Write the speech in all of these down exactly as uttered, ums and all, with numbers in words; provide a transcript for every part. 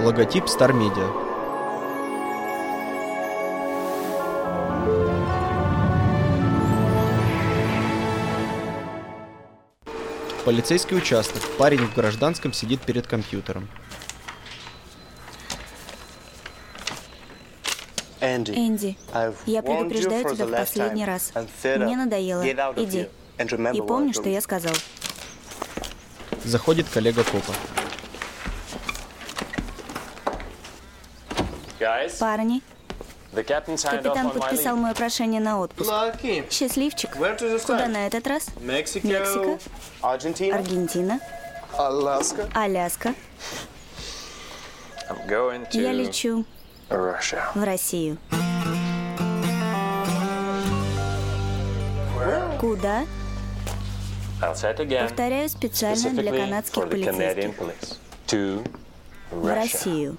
Логотип Star Media. Полицейский участок. Парень в гражданском сидит перед компьютером. Энди, я предупреждаю тебя в последний раз. Мне надоело. Иди. И помни, что я сказал. Заходит коллега копа. Парни, капитан подписал мое прошение на отпуск. Счастливчик. Куда на этот раз? Мексика, Аргентина, Аляска. Я лечу в Россию. Куда? Повторяю, специально для канадских полицейских. В Россию.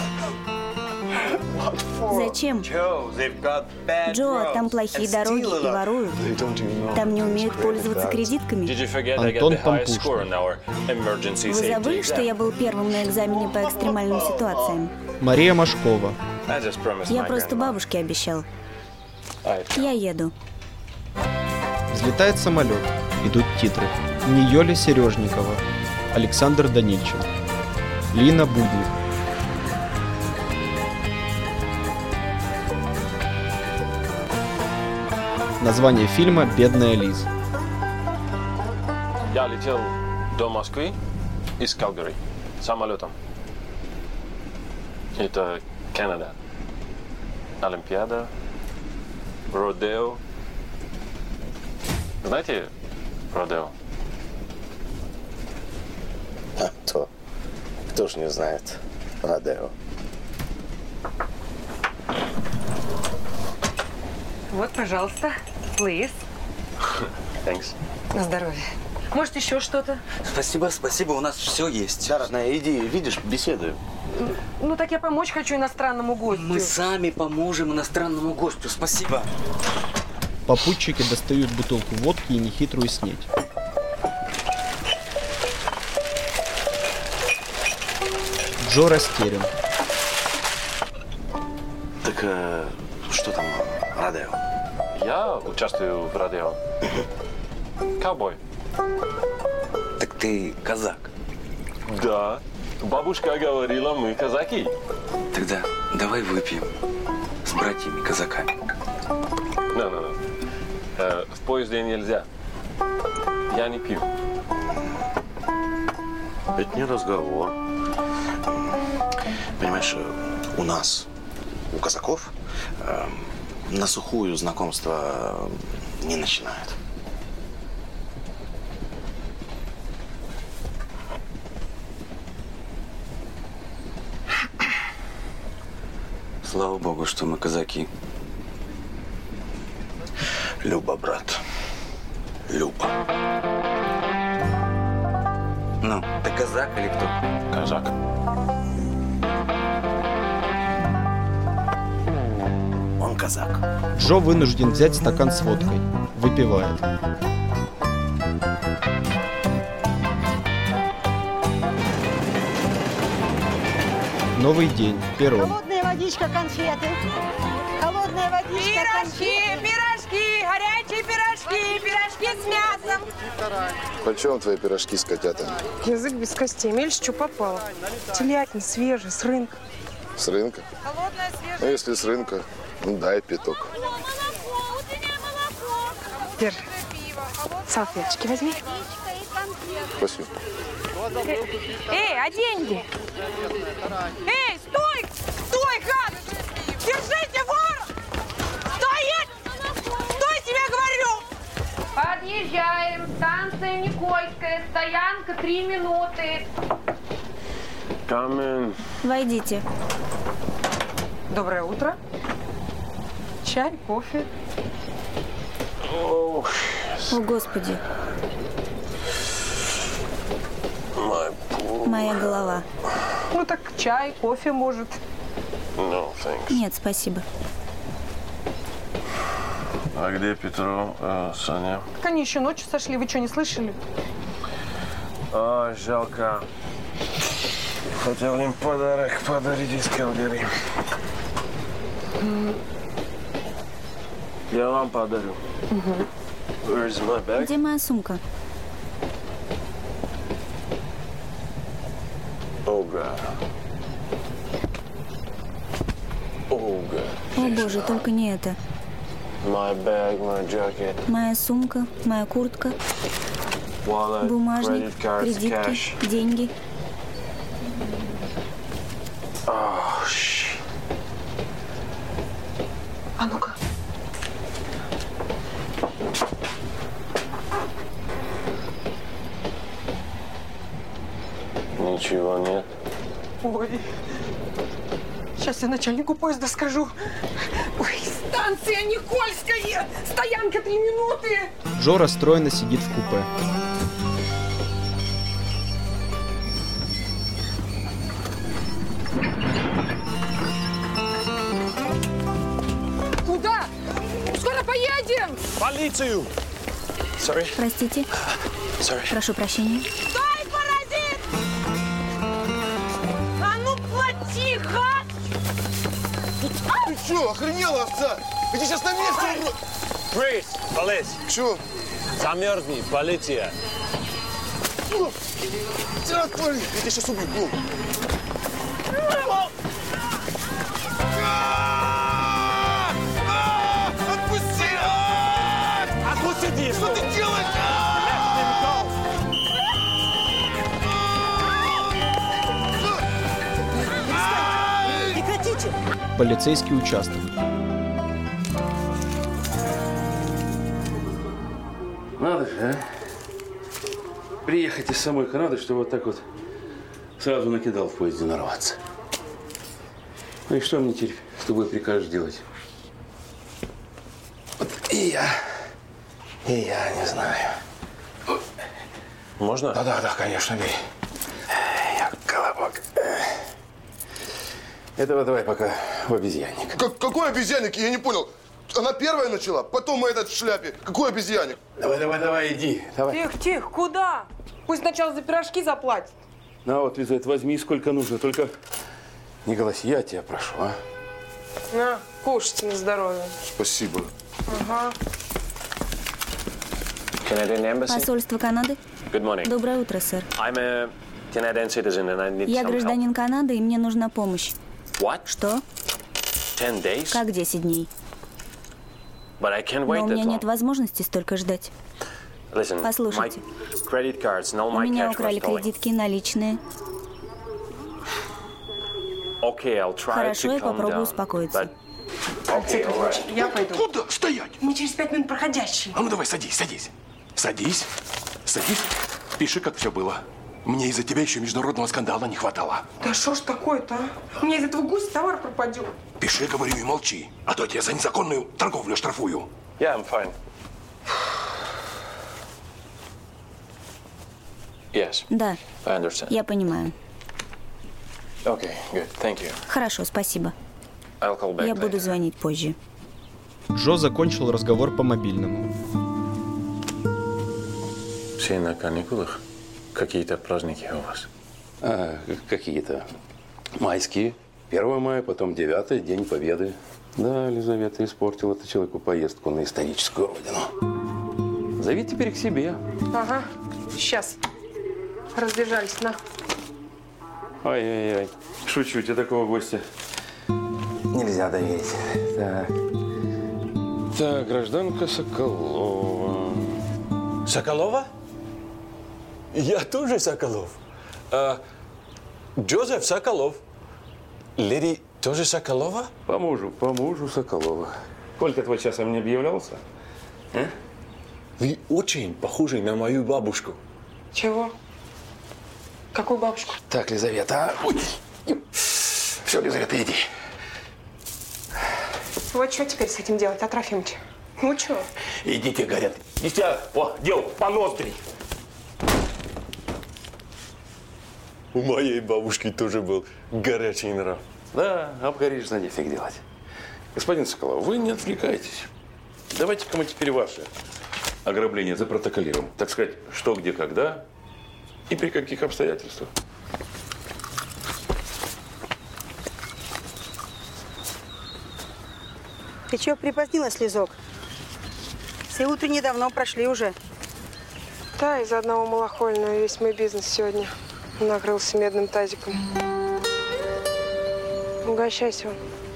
Зачем? Джо, там плохие дороги и воруют. Там не умеют пользоваться кредитками. Антон Пампушин. Вы забыли, что я был первым на экзамене по экстремальным ситуациям? Мария Машкова. Я просто бабушке обещал. Я еду. Взлетает самолет. Идут титры. Ниёля Сережникова. Александр Данильчин. Лина Будник. Название фильма «Бедная Лиз». Я летел до Москвы из Калгари самолетом. Это Канада. Олимпиада, родео. Знаете родео? А то. Кто ж не знает родео? Вот, пожалуйста, please. Thanks. На здоровье. Может, еще что-то? Спасибо, спасибо, у нас все есть. Да, родная, иди, видишь, беседуем. Ну, так я помочь хочу иностранному гостю. Мы сами поможем иностранному гостю, спасибо. Попутчики достают бутылку водки и нехитрую снеть. Джо растерян. Так, э, что там, родео? Я участвую в родео. Ковбой. Так ты казак. Да. Бабушка говорила, мы казаки. Тогда давай выпьем с братьями-казаками. No, no, no. Э, в поезде нельзя. Я не пью. Это не разговор. Понимаешь, у нас, у казаков, э, на сухую знакомство не начинают. Слава богу, что мы казаки. Люба, брат. Люба. Ну, ты казак или кто? Казак. Он казак. Джо вынужден взять стакан с водкой. Выпивает. Новый день. Перрон. Холодная водичка, конфеты. Холодная водичка, Пирожки, пирожки, горячие пирожки, пирожки с мясом. Почем твои пирожки с котятами? Язык без костей, мель что попало. Телятин свежий, с рынка. С рынка? Холодная, свежая. Ну, если с рынка, ну, дай пяток. Держи. Салфеточки возьми. Спасибо. Эй, а деньги? Эй, стой! Стой, гад! Держите ворон! Стоять! Стой, тебе говорю! Подъезжаем. Станция Никольская. Стоянка три минуты. Камен. Войдите. Доброе утро. Чай, кофе. О, О, Господи. Моя голова. Ну так чай, кофе, может. No, thanks. Нет, спасибо. А где Петро, э, Саня? Так они еще ночью сошли, вы что, не слышали? А, жалко. Хотел им подарок подарить из Калгари. Я вам подарю. Where's my bag? Где моя сумка? Ога. Ога. О боже, только не это. My bag, my jacket. Моя сумка, моя куртка, Wallet, бумажник, credit cards, кредитки, cash. деньги. Oh, shit. А ну-ка. Ничего нет. Ой. Сейчас я начальнику поезда скажу. Ой, станция Никольская! Стоянка три минуты! Джо расстроенно сидит в купе. Куда? Скоро поедем! Полицию! Sorry. Простите. Sorry. Прошу прощения. Стой, паразит! А ну плати, гад! Ты что, охренела, овца? Иди сейчас на месте умру. Крис, полез. Чё? Замерзни, полиция. Тебя отвали. Я тебя сейчас убью. Бум. Отпусти! Отпусти! Что ты делаешь? Прекратите! Полицейский участок. Надо же, а? Приехать из самой Канады, чтобы вот так вот сразу накидал в поезде нарваться. Ну и что мне теперь с тобой прикажешь делать? Вот и я, и я не знаю. Можно? Да-да-да, конечно, бей. Я колобок. Этого давай пока в обезьянник. Как, какой обезьянник? Я не понял. Она первая начала, потом мы этот в шляпе. Какой обезьянник? Давай, давай, давай, иди. Давай. Тихо, тихо, куда? Пусть сначала за пирожки заплатит. На вот, Лизавет, возьми сколько нужно, только не голоси, я тебя прошу, а? На, кушайте на здоровье. Спасибо. Ага. Canadian Embassy? Посольство Канады? Good morning. Доброе утро, сэр. I'm a Canadian citizen and I need Я some гражданин Канады, и мне нужна помощь. help. What? Что? Ten days? Как десять дней? But I can't Но wait у that меня нет long. возможности столько ждать. Listen, Послушайте. my credit cards and all У my меня cash украли was stolen. кредитки, наличные. Okay, I'll try Хорошо, to я calm попробую down, успокоиться. but- Okay, all right. Я пойду. Куда? Стоять! Мы через пять минут проходящие. А ну давай, садись, садись. Садись, садись. Пиши, как все было. Мне из-за тебя еще международного скандала не хватало. Да что ж такое-то, а? У меня из этого гуся товар пропадет. Пиши, говорю, и молчи. А то я тебя за незаконную торговлю штрафую. Yeah, I'm fine. Yes, Да, I understand. я понимаю. Okay, good. Thank you. Хорошо, спасибо. I'll call back Я later. буду звонить позже. Джо закончил разговор по мобильному. Все на каникулах? Какие-то праздники у вас? А, какие-то майские. первое мая, потом девятое, День Победы. Да, Лизавета испортила ты человеку поездку на историческую родину. Зови теперь к себе. Ага, сейчас. Разбежались, на. Ай-яй-яй. Шучу, тебе такого гостя нельзя доверить. Так. Так, гражданка Соколова. Соколова? Я тоже Соколов. А, Джозеф Соколов. Леди тоже Соколова? По мужу, по мужу Соколова. Колька твой часом не объявлялся? А? Вы очень похожи на мою бабушку. Чего? Какую бабушку? Так, Лизавета, а? Ой. Все, Лизавета, иди. Вот что теперь с этим делать, а, Трофимыч? Ну что? Идите, горят. Идите, о, дел, по ноздри. У моей бабушки тоже был горячий нрав. Да, обгоришь, за нефиг делать. Господин Соколов, вы не отвлекайтесь. Давайте-ка мы теперь ваше ограбление запротоколируем. Так сказать, что, где, когда и при каких обстоятельствах. Ты чё припозднилась, Лизок? Все утренние давно прошли уже. Да, из-за одного малохольного весь мой бизнес сегодня накрылся медным тазиком. Угощайся.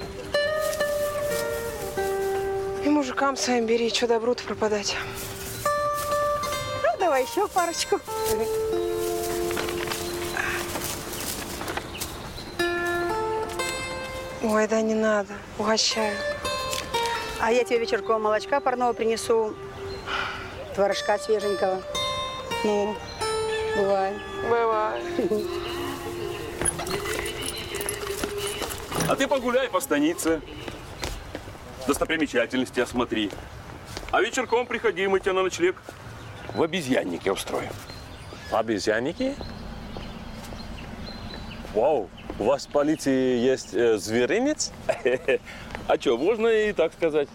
И мужикам своим бери, что добру-то пропадать. Ну, давай еще парочку. Ой, да не надо. Угощаю. А я тебе вечерком молочка парного принесу, творожка свеженького. Ну, бывай. Бывай. А ты погуляй по станице. Достопримечательности осмотри. А вечерком приходи, мы тебя на ночлег в обезьяннике устроим. Обезьянники? Вау, у вас в полиции есть э, зверинец? А что, можно и так сказать.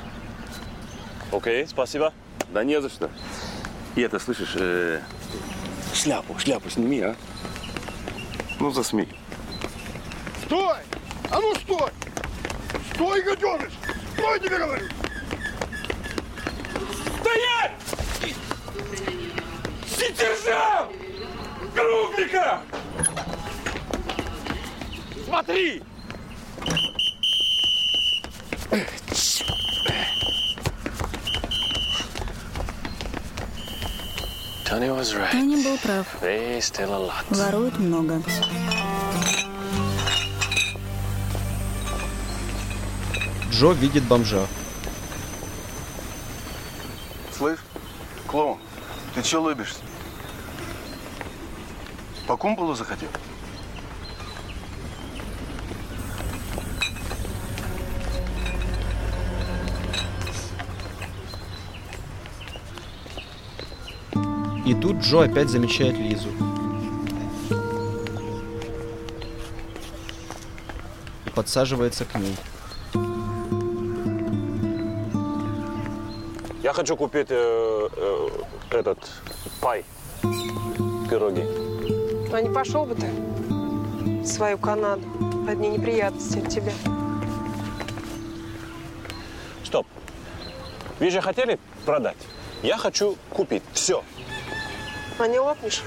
Окей, спасибо. Да не за что. И это, слышишь, э, шляпу, шляпу сними, а? Ну, засмей. Стой! А ну стой! Стой, гаденыш! Стой, тебе говорю! Стоять! Сидержам! Крупника! Смотри! Тони was right. Тони был прав. They steal a lot. Воруют много. Джо видит бомжа. Слышь, клоун, ты че улыбишься? По кумполу захотел? И тут Джо опять замечает Лизу. И подсаживается к ней. Я хочу купить э, э, этот пай, пироги. А не пошел бы ты в свою Канаду. Одни неприятности от тебя. Стоп. Вы же хотели продать? Я хочу купить. Все. А не лопнешь?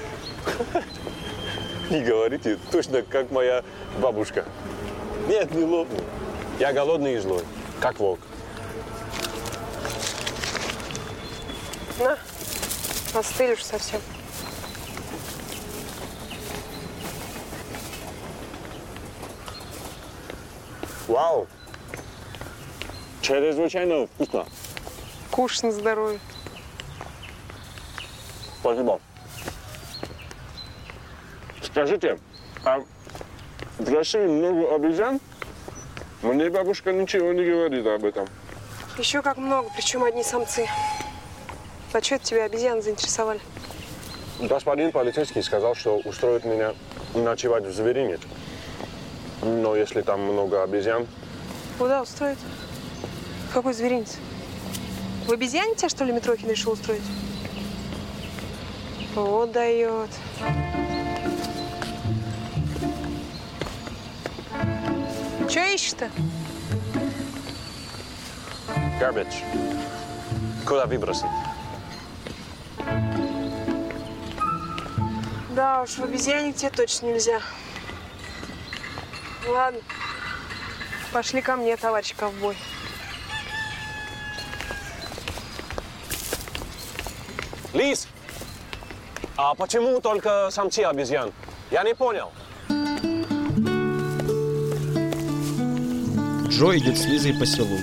Не говорите, точно как моя бабушка. Нет, не лопну. Я голодный и злой, как волк. На, остылишь совсем. Вау! Чрезвычайно вкусно. Кушай на здоровье. Спасибо. Скажите, а в России много обезьян? Мне бабушка ничего не говорит об этом. Еще как много, причем одни самцы. А что это тебя обезьяны заинтересовали? Господин полицейский сказал, что устроит меня ночевать в зверине. Но если там много обезьян... Куда устроить? Какой зверинец? В обезьяне тебя, что ли, Митрохин решил устроить? Вот дает. Че ищешь-то? Garbage. Куда выбросить? Да уж, в обезьяне тебе точно нельзя. Ладно. Пошли ко мне, товарищ ковбой. Лиз! А почему только самцы обезьян? Я не понял. Джо идет с Лизой по селу.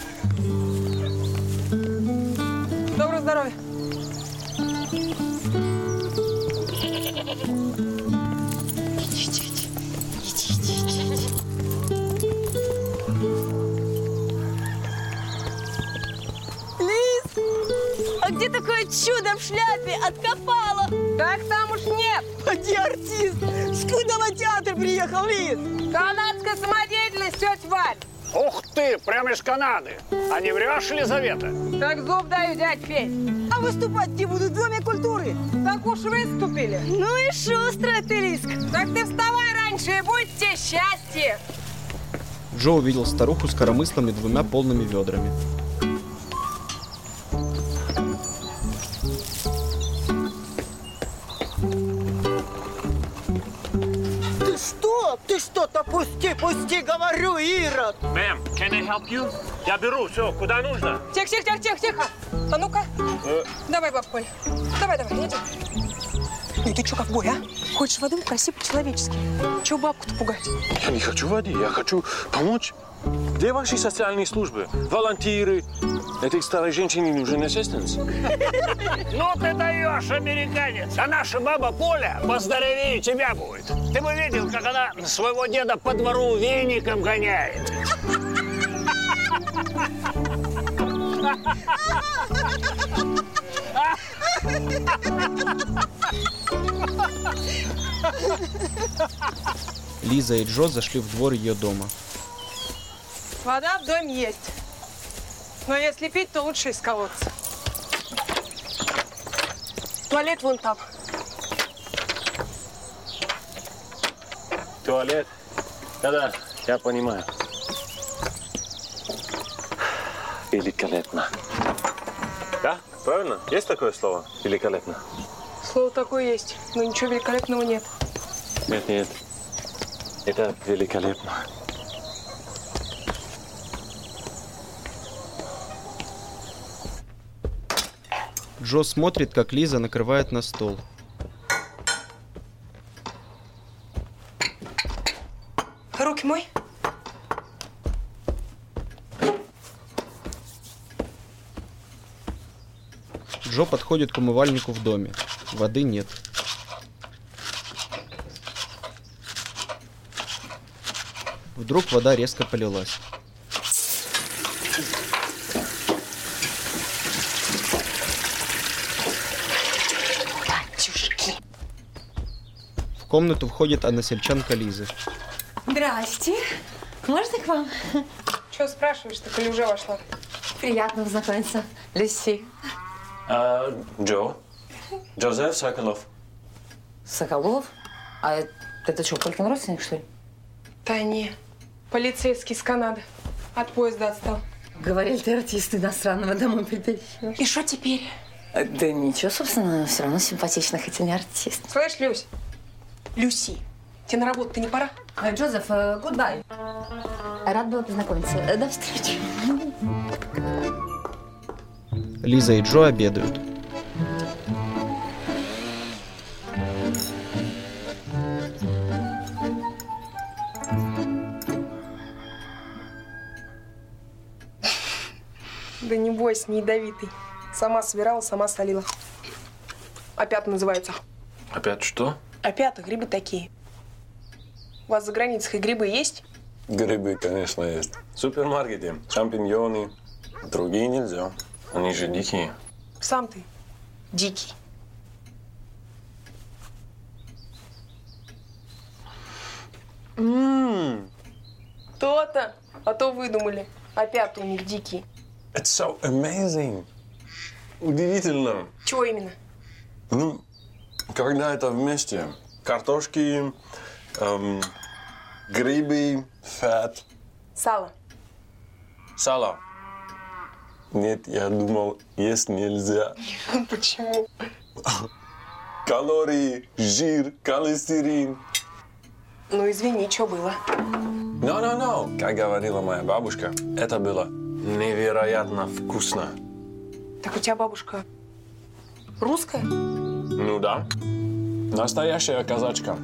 Доброго здоровья. А где такое чудо в шляпе? Откопала! Так там уж нет! Поди, артист! С кудова театр приехал, Лиз! Канадская самодеятельность, тетя Валь! Ух ты, прямо из Канады! А не врешь, Елизавета? Так зуб даю, дядь Федь! А выступать где будут в Доме культуры? Так уж выступили! Ну и шустрая ты, Лизка! Так ты вставай раньше, и будет тебе счастье! Джо увидел старуху с коромыслом и двумя полными ведрами. Ты что? Ты что-то пусти, пусти, говорю, Ирод! Мэм, can I help you? Я беру все, куда нужно. Тихо, тихо, тихо, тихо, тихо. А ну-ка. Э. Давай, баб Коль. Давай, давай, иди. Ну ты что, ковбой, а? Хочешь воды, проси по-человечески. Чего бабку-то пугать? Я не хочу воды, я хочу помочь. Где ваши социальные службы? Волонтеры? Этой старой женщине нужен ассистент. Ну ты даешь, американец. А наша баба Поля поздоровее тебя будет. Ты бы видел, как она своего деда по двору веником гоняет. Лиза и Джо зашли в двор ее дома. Вода в доме есть. Но если пить, то лучше из колодца. Туалет вон там. Туалет? Да-да, я понимаю. Великолепно. Да, правильно? Есть такое слово? Великолепно. Слово такое есть, но ничего великолепного нет. Нет, нет. Это великолепно. Джо смотрит, как Лиза накрывает на стол. Руки мой. Джо подходит к умывальнику в доме. Воды нет. Вдруг вода резко полилась. Батюшки. В комнату входит односельчанка Лизы. Здрасте. Можно к вам? Чего спрашиваешь, ты коли уже вошла? Приятно познакомиться. Люси. А, Джо. Джозеф Соколов. Соколов? А это, это что, Полькин родственник, что ли? Да не. Полицейский из Канады. От поезда отстал. Говорили, ты артист иностранного домой притащил. И что теперь? Да ничего, собственно, все равно симпатично, хотя не артист. Слышь, Люсь? Люси, тебе на работу-то не пора? Джозеф, гудбай. Рад была познакомиться. До встречи. Лиза и Джо обедают. Да не бойся, не ядовитый. Сама собирала, сама солила. Опята называются. Опять что? Опята, грибы такие. У вас за границей грибы есть? Грибы, конечно, есть. В супермаркете шампиньоны. Другие нельзя. Они же дикие. Сам ты дикий. Ммм. То-то. А то выдумали. Опята у них дикие. It's so amazing. Удивительно. Чего именно? Ну, когда это вместе. Картошки, эм, грибы, фет. Сало. Сало. Нет, я думал, есть нельзя. Почему? Калории, жир, холестерин. Ну, извини, что было? No, no, no. Как говорила моя бабушка, это было невероятно вкусно. Так у тебя бабушка русская? Ну да. Настоящая казачка.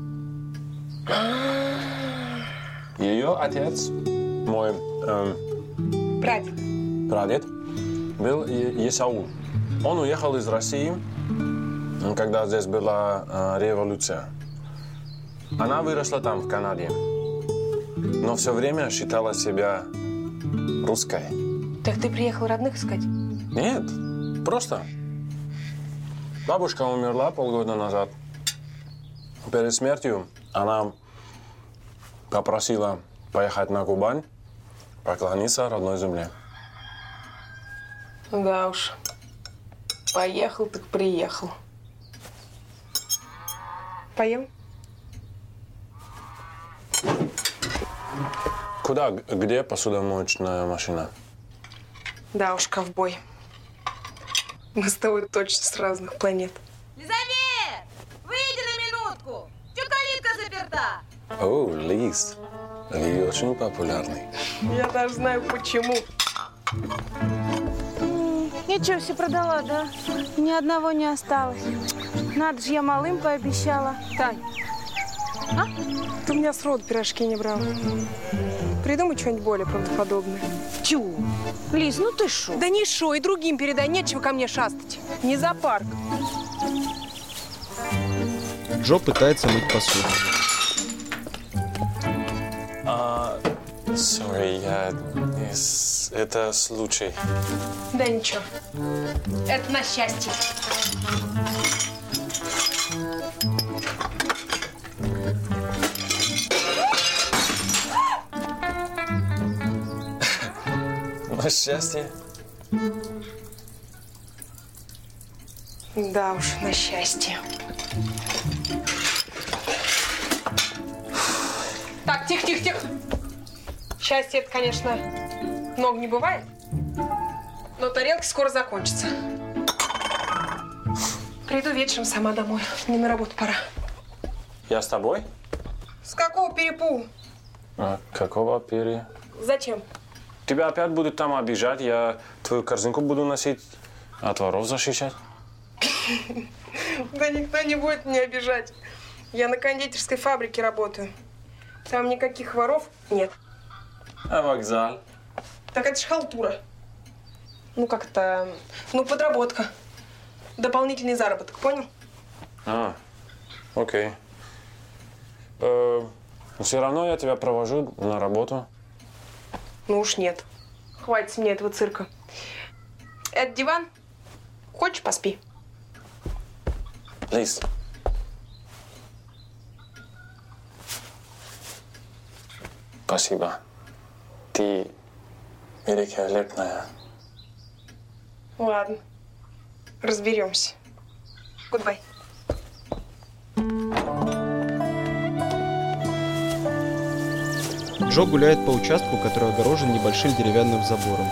Ее отец, мой эм, Прадед. прадед, был Есаул. Он уехал из России, когда здесь была э, революция. Она выросла там, в Канаде. Но все время считала себя русской. Так ты приехал родных искать? Нет, просто. Бабушка умерла полгода назад. Перед смертью она попросила поехать на Кубань, поклониться родной земле. Да уж. Поехал, так приехал. Поем? Куда? Где посудомоечная машина? Да уж, ковбой. Мы с тобой точно с разных планет. Лизавет! Выйди на минутку! Чё калитка заперта? О, Лиз. Ли очень популярный. Я даже знаю, почему. Ничего, все продала, да? Ни одного не осталось. Надо же, я малым пообещала. Тань, а? Ты у меня сроду пирожки не брала. Придумай что-нибудь более правдоподобное. Чу? Лиз, ну ты шо? Да не шо, и другим передай, нечего ко мне шастать. Не зоопарк. Джо пытается мыть посуду. А, sorry, я... Это случай. Да ничего. Это на счастье. На счастье? Да уж, на счастье. Так, тихо, тихо, тихо. Счастье это, конечно, много не бывает, но тарелки скоро закончатся. Приду вечером сама домой. Мне на работу пора. Я с тобой? С какого перепугу? А какого пере? Зачем? Тебя опять будут там обижать, я твою корзинку буду носить, от воров защищать. Да никто не будет меня обижать. Я на кондитерской фабрике работаю. Там никаких воров нет. А вокзал? Так это ж халтура. Ну как-то, ну подработка. Дополнительный заработок, понял? А, окей. Э, все равно я тебя провожу на работу. Ну уж нет. Хватит с меня этого цирка. Это диван. Хочешь, поспи? Лиз. Спасибо. Ты великолепная. Ладно. Разберемся. Гудбай. Джо гуляет по участку, который огорожен небольшим деревянным забором.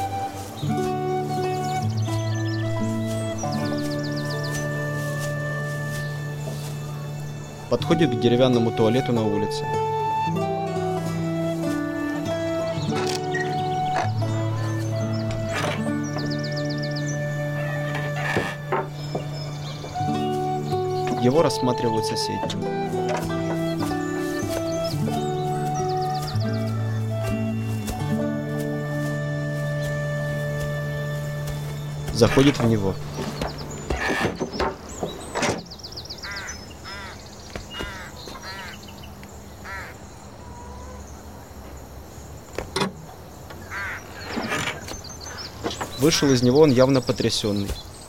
Подходит к деревянному туалету на улице. Его рассматривают соседи. Заходит в него. Вышел из него он явно потрясенный.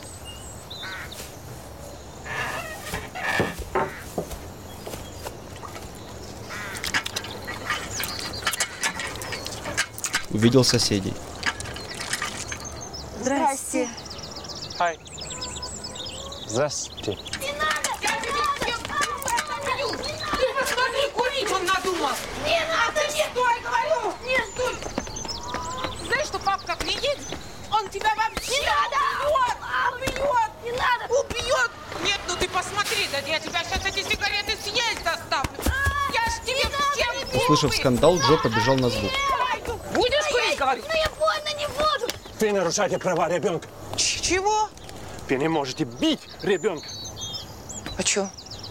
Увидел соседей. Здрасте. Хай. Здравствуйте. Не надо! Я тебя убью! Ты посмотри, курить он надумал! Не надо! Не стой, говорю! Не стой! Знаешь, что папа как не едет, он тебя вообще не надо! убьет! Убьет! Не надо! Убьет! Нет, ну ты посмотри, да я тебя сейчас эти сигареты съесть заставлю! Я ж тебе всем... Услышав скандал, Джо побежал на звук. Будешь курить, говорю? Ну я больно не буду! Вы нарушаете права ребенка. Чего? Вы не можете бить ребенка. А чё?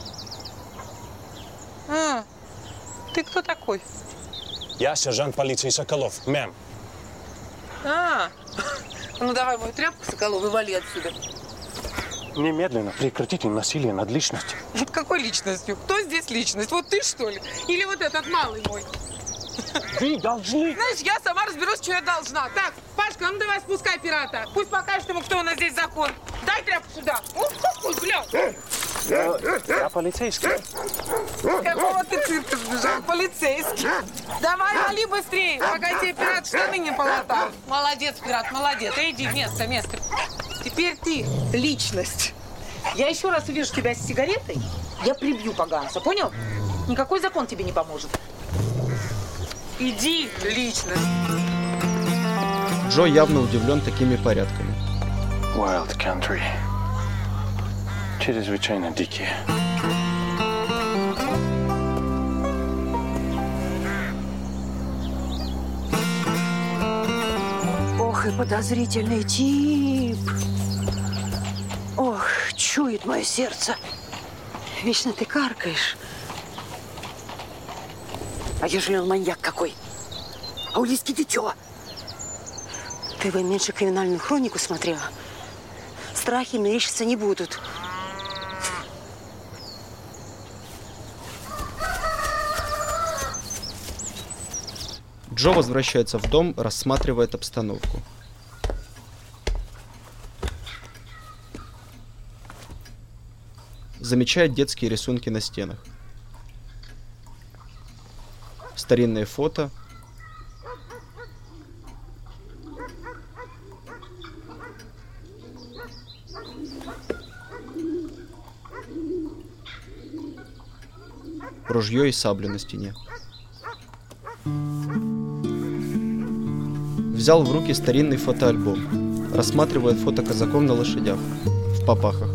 А, ты кто такой? Я сержант полиции Соколов, мэм. А, ну давай мою тряпку, Соколов, и вали отсюда. Немедленно прекратите насилие над личностью. Какой личностью? Кто здесь личность? Вот ты, что ли? Или вот этот малый мой? Вы должны... Знаешь, я сама разберусь, что я должна. Так, Пашка, ну давай спускай пирата. Пусть покажет ему, кто у нас здесь закон. Дай тряпку сюда. Ух, какой, бля. Я, я полицейский. Какого ты цирка сбежал? Полицейский. Давай, вали быстрее, пока тебе пират штаны не полотал. Молодец, пират, молодец. Иди, место, место. Теперь ты личность. Я еще раз увижу тебя с сигаретой, я прибью поганца, понял? Никакой закон тебе не поможет. Иди лично. Джо явно удивлен такими порядками. Wild country. Чрезвычайно дикие. Ох, и подозрительный тип. Ох, чует мое сердце. Вечно ты каркаешь. А ежели он маньяк какой? А у Лизки дитё. Ты бы меньше криминальную хронику смотрела. Страхи мерещиться не будут. Джо возвращается в дом, рассматривает обстановку. Замечает детские рисунки на стенах. Старинные фото. Ружье и саблю на стене. Взял в руки старинный фотоальбом. Рассматривает фото казаков на лошадях, в папахах.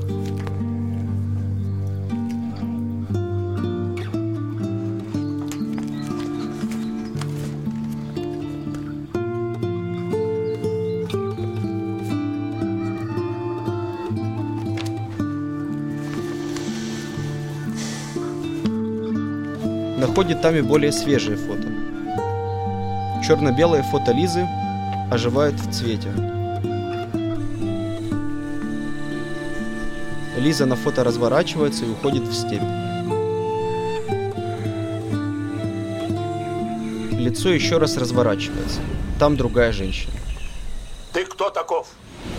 Находит там и более свежие фото. Черно-белое фото Лизы оживает в цвете. Лиза на фото разворачивается и уходит в степь. Лицо еще раз разворачивается. Там другая женщина. Ты кто таков?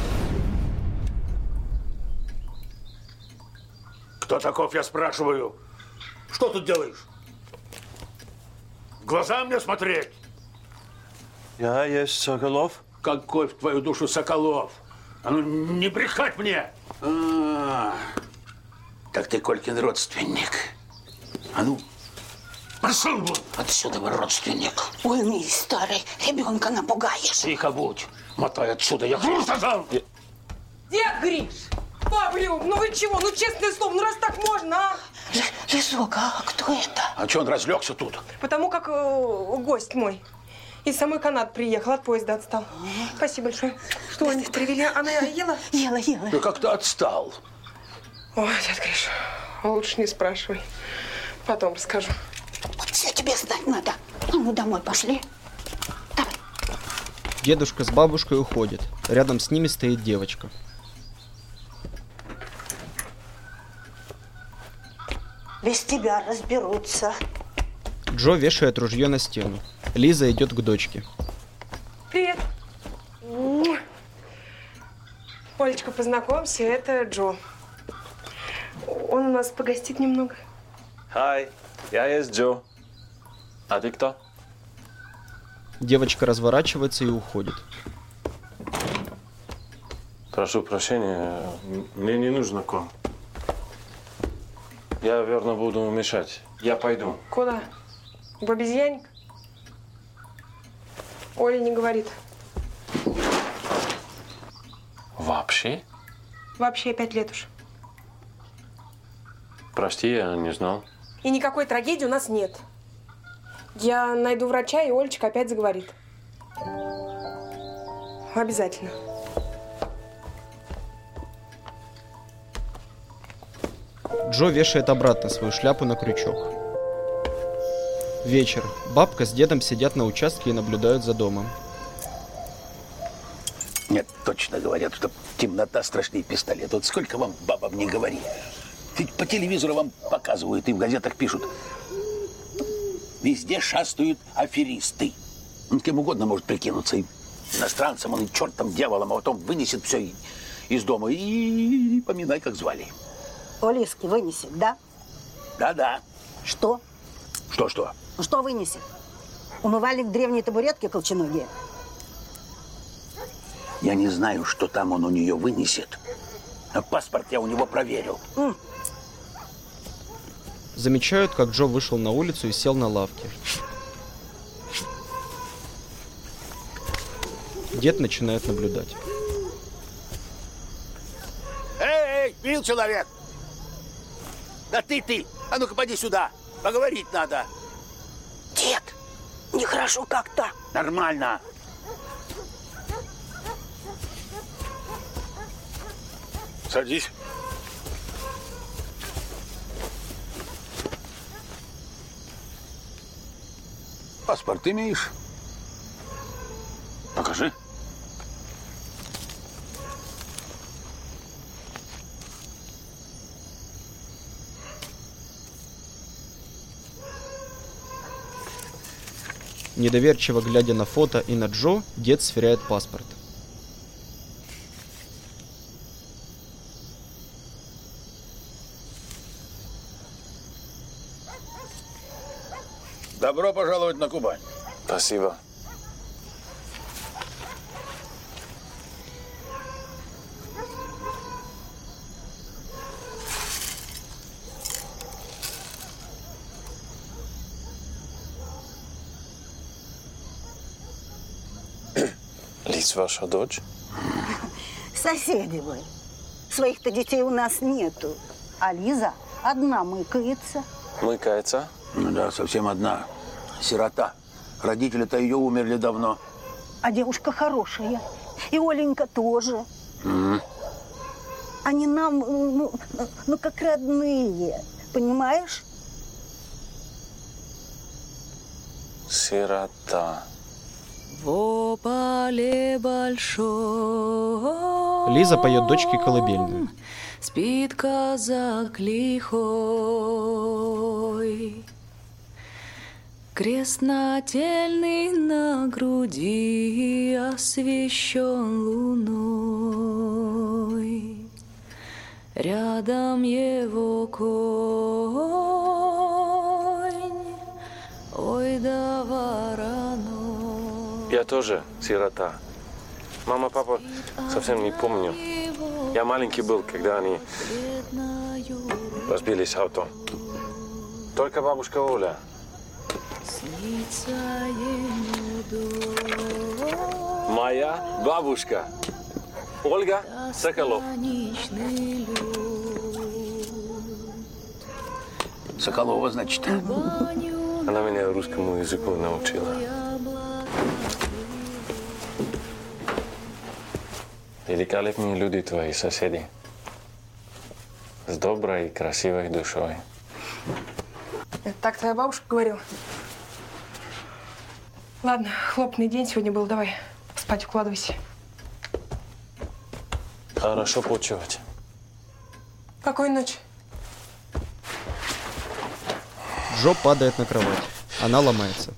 Кто таков, я спрашиваю? Что тут делаешь? В глаза мне смотреть? Я есть Соколов. Какой в твою душу Соколов? А ну, не брехать мне! А, так ты Колькин родственник. А ну, пошел вон отсюда, вы родственник. Ой, мой старый, ребенка напугаешь. Тихо будь. Мотай отсюда, я фу сказал. Дед Гриш! Баба Люба, ну вы чего? Ну, честное слово, ну раз так можно, а? Лизок, а кто это? А что он разлегся тут? Потому как э, гость мой из самой Канады приехал, от поезда отстал. Спасибо большое. Что они привели? Она ела? Ела, ела. Ты как-то отстал. Ой, дед Гриш, лучше не спрашивай. Потом расскажу. Все тебе знать надо. А ну, домой пошли. Давай. Дедушка с бабушкой уходит. Рядом с ними стоит девочка. Без тебя разберутся. Джо вешает ружье на стену. Лиза идет к дочке. Привет. Олечка, познакомься, это Джо. Он у нас погостит немного. Хай, я есть Джо. А ты кто? Девочка разворачивается и уходит. Прошу прощения, мне не нужно ком. Я, верно, буду мешать. Я пойду. Куда? В обезьянник? Оля не говорит. Вообще? Вообще пять лет уж. Прости, я не знал. И никакой трагедии у нас нет. Я найду врача, и Олечка опять заговорит. Обязательно. Джо вешает обратно свою шляпу на крючок. Вечер. Бабка с дедом сидят на участке и наблюдают за домом. Нет, точно говорят, что темнота страшнее пистолета. Вот сколько вам бабам не говори. Ведь по телевизору вам показывают и в газетах пишут. Везде шастают аферисты. Он кем угодно может прикинуться. И иностранцем, он и чертом, дьяволом, а потом вынесет все из дома. И поминай, как звали. Олески вынесет, да? Да-да. Что? Что-что? Ну что вынесет? Умывальник древней табуретки колченогие? Я не знаю, что там он у нее вынесет. А паспорт я у него проверил. Mm. Замечают, как Джо вышел на улицу и сел на лавке. Дед начинает наблюдать. Эй, эй, мил человек! Да ты, ты! А ну-ка, поди сюда! Поговорить надо! Дед, нехорошо как-то. Нормально. Садись. Паспорт имеешь? Покажи. Недоверчиво глядя на фото и на Джо, дед сверяет паспорт. Добро пожаловать на Кубань. Спасибо. Лиз, ваша дочь? Соседи вы. Своих-то детей у нас нету. А Лиза одна мыкается. Мыкается? Ну да, совсем одна. Сирота. Родители-то ее умерли давно. А девушка хорошая. И Оленька тоже. Mm-hmm. Они нам, ну, ну, как родные. Понимаешь? Сирота. В поле большом Лиза поет дочке колыбельную. Спит казак лихой, крест нательный на груди освещен луной. Рядом его конь, ой да вороной. Я тоже сирота. Мама, папа, совсем не помню. Я маленький был, когда они разбились авто. Только бабушка Оля. Моя бабушка. Ольга Соколов. Соколова, значит. Она меня русскому языку научила. Великолепные люди твои соседи. С доброй и красивой душой. Это так твоя бабушка говорила? Ладно, хлопный день сегодня был. Давай, спать укладывайся. Хорошо почивать. Какой ночи? Джо падает на кровать. Она ломается.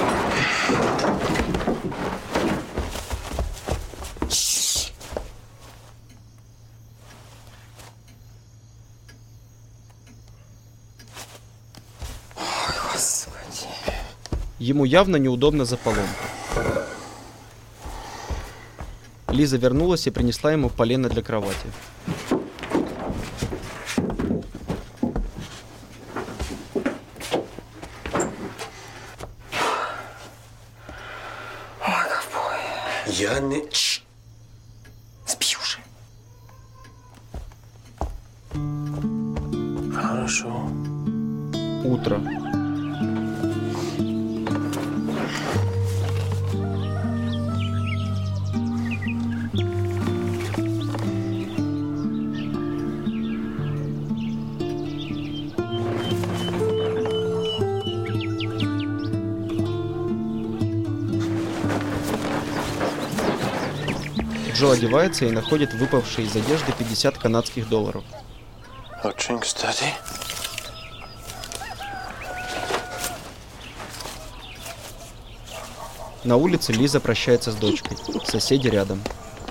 Ему явно неудобно за полом. Лиза вернулась и принесла ему полено для кровати. Ой, ковбой. Я не... Спи уже. Хорошо. Утро. Джо одевается и находит выпавшие из одежды пятьдесят канадских долларов. Очень кстати. На улице Лиза прощается с дочкой. Соседи рядом.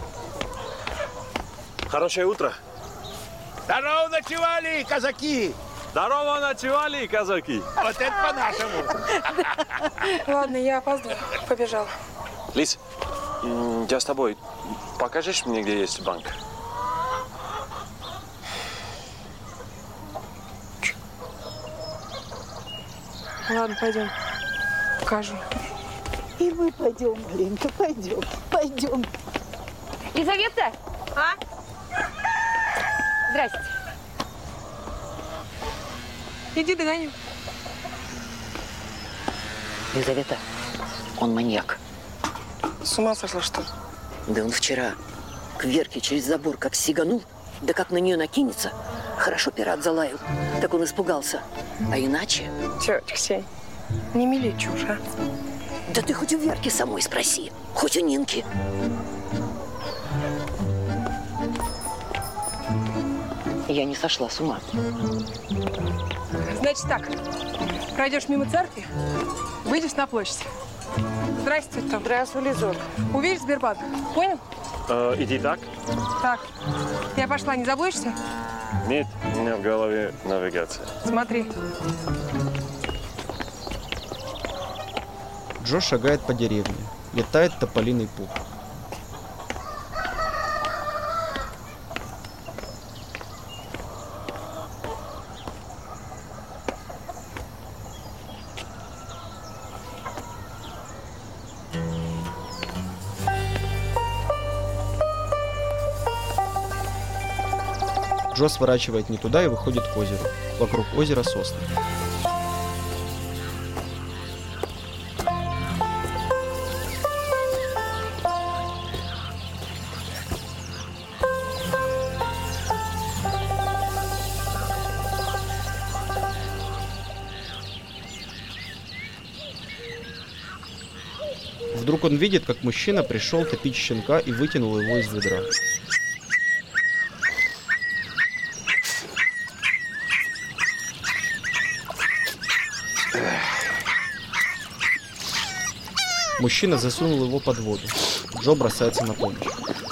Хорошее утро. Здорово ночевали, казаки! Здорово ночевали, казаки! Вот это по-нашему. Ладно, я опаздываю. Побежала. Лиз, я с тобой. Покажешь мне, где есть банк? Ладно, пойдем. Покажу. И мы пойдем, Маленька, пойдем, пойдем. Лизавета? А? Здрасте. Иди догоню. Лизавета, он маньяк. С ума сошла, что ли? Да он вчера к Верке через забор как сиганул, да как на нее накинется. Хорошо пират залаял, так он испугался. А иначе... Тетя Ксения, не мели чушь, а? Да ты хоть у Верки самой спроси, хоть у Нинки. Я не сошла с ума. Значит так, пройдешь мимо церкви, выйдешь на площадь. Здрасте, Том. Здравствуй, Лизок. Увидишь Сбербанк, понял? Э, иди так? Так, я пошла, не заблудишься? Нет, у меня в голове навигация. Смотри. Джо шагает по деревне. Летает тополиный пух. Джо сворачивает не туда и выходит к озеру. Вокруг озера сосны. Вдруг он видит, как мужчина пришел топить щенка и вытянул его из ведра. Мужчина засунул его под воду. Джо бросается на помощь.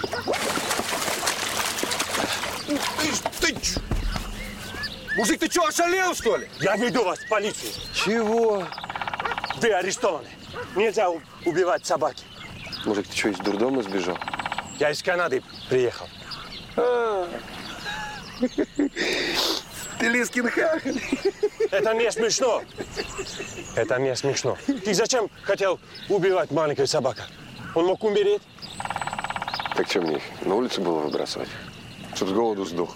Ты, ты, мужик, ты что, ошалел, что ли? Я веду вас в полицию. Чего? Вы арестованы. Нельзя убивать собаки. Мужик, ты что, из дурдома сбежал? Я из Канады приехал. А. Ты Лискин хахаль. Это не смешно. Это не смешно. Ты зачем хотел убивать маленькую собаку? Он мог умереть. Так что мне их на улицу было выбрасывать? Чтоб с голоду сдох.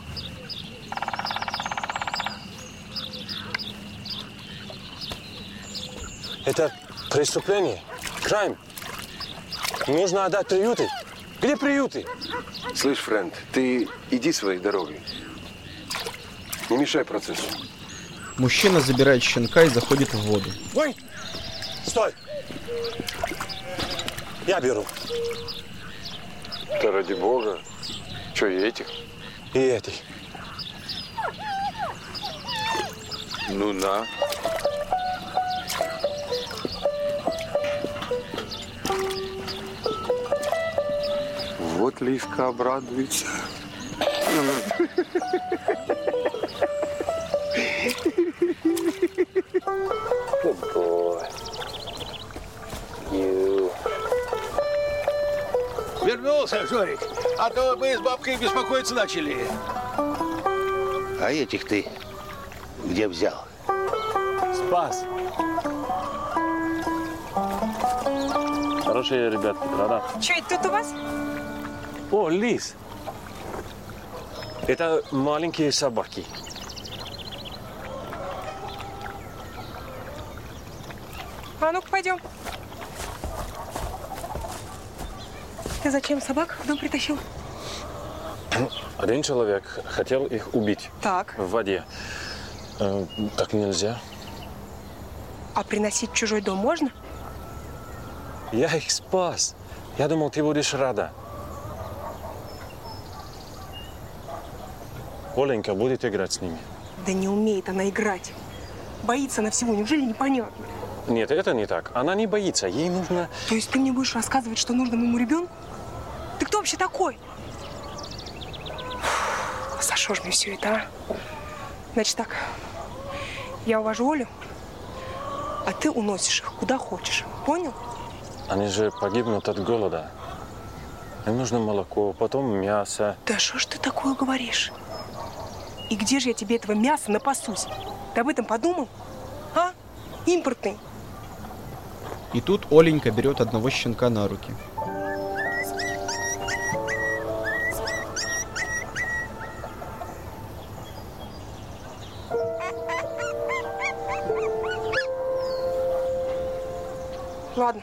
Это преступление. Крайм. Нужно отдать приюты. Где приюты? Слышь, френд, ты иди своей дорогой. Не мешай процессу. Мужчина забирает щенка и заходит в воду. Ой! Стой! Я беру. Да ради бога. Че, и этих? И этих. Ну на. Вот Ливка обрадуется. Good boy. You. Вернулся, Жорик. А то мы с бабкой беспокоиться начали. А этих ты где взял? Спас. Хорошие ребятки, правда? Че, это тут у вас? О, Лиз. Это маленькие собаки. А ну-ка, пойдем. Ты зачем собак в дом притащил? Один человек хотел их убить. Так. В воде. Э, так нельзя. А приносить в чужой дом можно? Я их спас. Я думал, ты будешь рада. Оленька будет играть с ними. Да не умеет она играть. Боится она всего. Неужели непонятно? Нет, это не так. Она не боится. Ей нужно... То есть ты мне будешь рассказывать, что нужно моему ребенку? Ты кто вообще такой? За что ж мне все это, а? Значит так, я увожу Олю, а ты уносишь их куда хочешь. Понял? Они же погибнут от голода. Им нужно молоко, потом мясо. Да что ж ты такое говоришь? И где же я тебе этого мяса напасусь? Ты об этом подумал? А? Импортный. И тут Оленька берет одного щенка на руки. Ладно.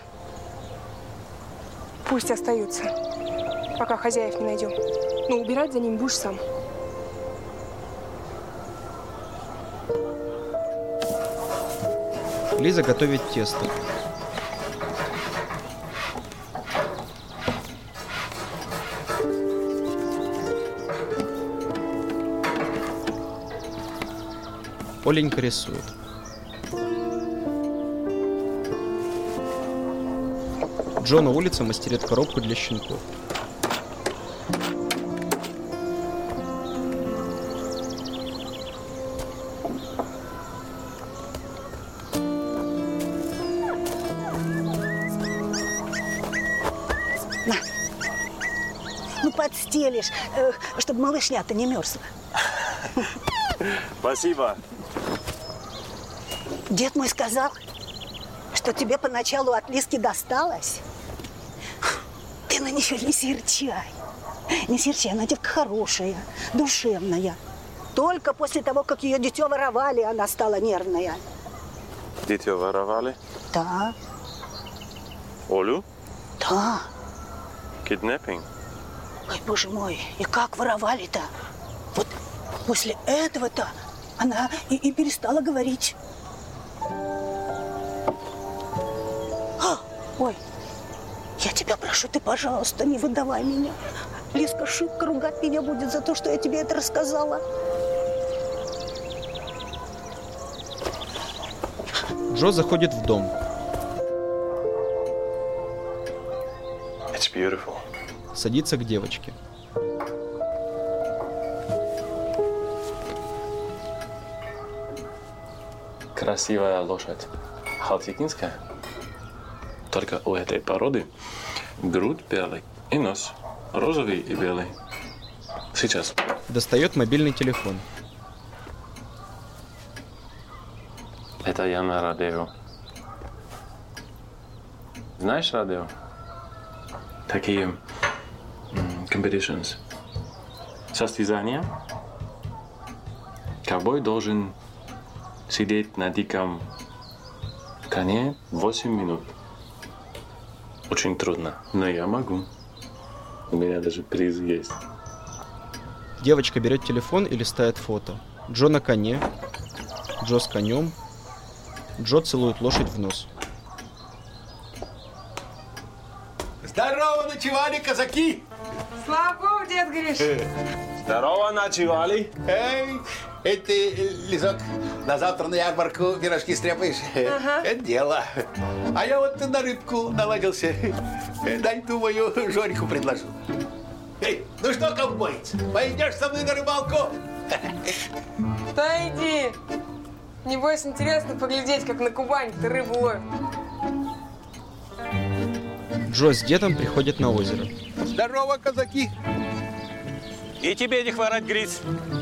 Пусть остаются, пока хозяев не найдем. Но убирать за ним будешь сам. Лиза готовит тесто. Оленька рисует. Джо на улице мастерит коробку для щенков. На. Ну, подстелишь, э, чтобы малышня-то не мерзла. Спасибо. Дед мой сказал, что тебе поначалу от Лизки досталось. Ты на нее не серчай. Не серчай, она девка хорошая, душевная. Только после того, как ее дитё воровали, она стала нервная. Дитё воровали? Да. Олю? Да. Киднеппинг? Ой, боже мой, и как воровали-то? Вот после этого-то она и, и перестала говорить. А, ой, я тебя прошу, ты, пожалуйста, не выдавай меня. Лизка шибко ругать меня будет за то, что я тебе это рассказала. Джо заходит в дом. It's beautiful. Садится к девочке. Красивая лошадь. Халтикинская. Только у этой породы грудь белый и нос розовый и белый. Сейчас. Достает мобильный телефон. Это я на радио. Знаешь радио? Такие competitions. Состязания. Ковбой должен сидеть на диком коне восемь минут. Очень трудно, но я могу. У меня даже приз есть. Девочка берет телефон и листает фото. Джо на коне, Джо с конем, Джо целует лошадь в нос. Здорово ночевали, казаки! Славков, дед Гриш! Здорово ночевали! Эй, это, Лизок, на завтра на ярмарку пирожки стряпаешь? Ага. Это дело. А я вот на рыбку наладился. Дай, думаю, Жорику предложу. Эй, ну что, ковбоец, пойдешь со мной на рыбалку? Да иди! Небось, интересно поглядеть, как на Кубани-то рыбу ловят. Джо с дедом приходят на озеро. Здорово, казаки! И тебе не хворать, Грис.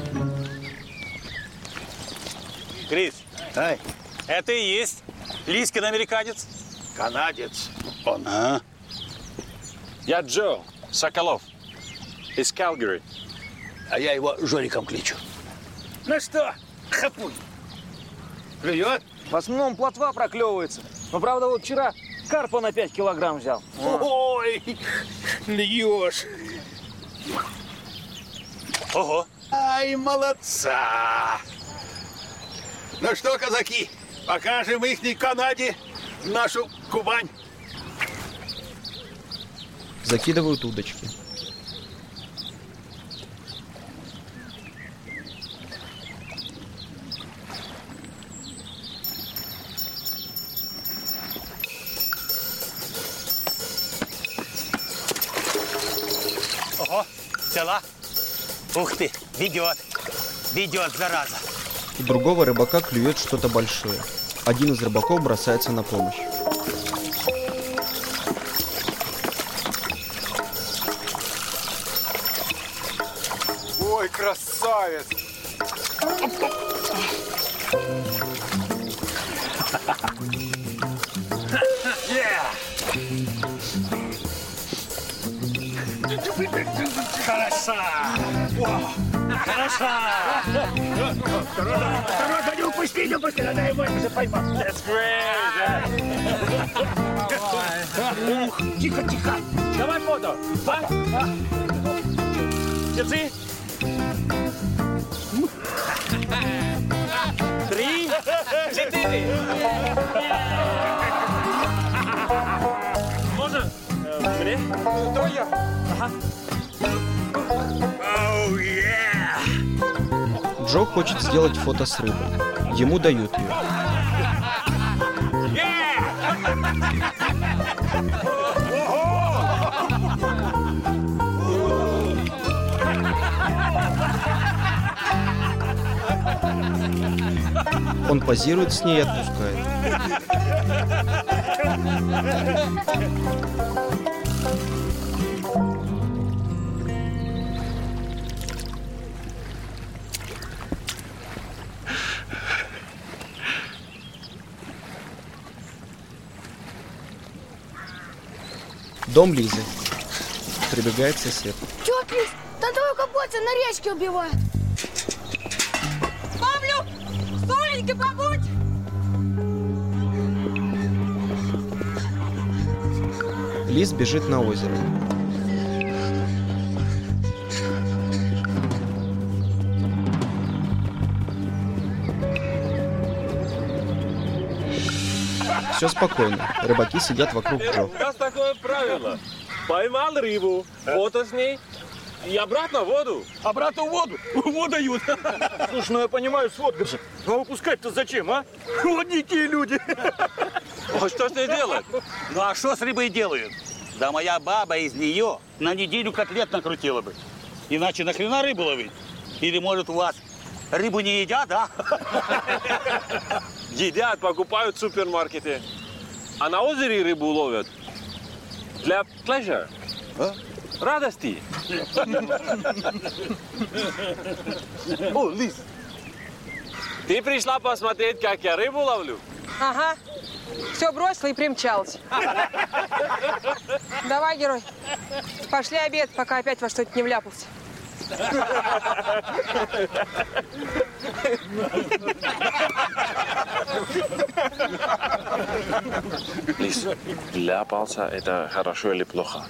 Грис, Ай. это и есть Лизкин американец? Канадец. Он. А? Я Джо Соколов из Калгари. А я его Жориком кличу. Ну что, хапуй? Клюет? В основном плотва проклевывается. Но, правда, вот вчера карпа на пять килограмм взял. Ой, льешь. Ого. Ай, молодца. Ну что, казаки, покажем ихней Канаде нашу Кубань. Закидывают удочки. Ого, взяла. Ух ты, ведет. Ведет, зараза. У другого рыбака клюет что-то большое. Один из рыбаков бросается на помощь. Ой, красавец! Хороша! Хороша! Второй, да не упусти, не упусти, надо его уже поймал. That's great! Ух, тихо, тихо! Давай фото! Два! Держи! Три! Четыре! Можно? Мне? Давай я. Ага. Oh, yeah. Джо хочет сделать фото с рыбой. Ему дают ее. Он позирует с ней и отпускает. Дом Лизы. Прибегает сосед. Чё, Лиз? Там твою капоту на речке убивают. Павлю! Соленька, побудь! Лиз бежит на озеро. Все спокойно. Рыбаки сидят вокруг Джо. У нас такое правило. Поймал рыбу, фото с ней и обратно в воду. Обратно в воду? Вот дают. Слушай, ну я понимаю, сфоткаться. Но выпускать-то зачем, а? Вот дикие люди. А что с ней делать? Ну а что с рыбой делают? Да моя баба из нее на неделю котлет накрутила бы. Иначе нахрена рыбу ловить? Или может у вас рыбу не едят, да? Едят, покупают в супермаркете. А на озере рыбу ловят. Для pleasure. А? Радости. О, Лиз. Ты пришла посмотреть, как я рыбу ловлю? Ага. Все бросила и примчалась. Давай, герой. Пошли обед, пока опять во что-то не вляпался. Лиз, вляпался, это хорошо или плохо?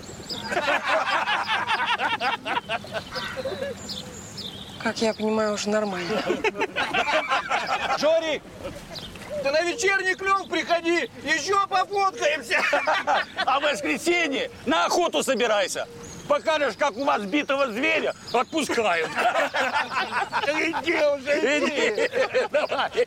Как я понимаю, уже нормально. Жорик, ты на вечерний клёв приходи, еще пофоткаемся. А в воскресенье на охоту собирайся. Покажешь, как у вас битого зверя отпускают. Иди уже, иди. Давай.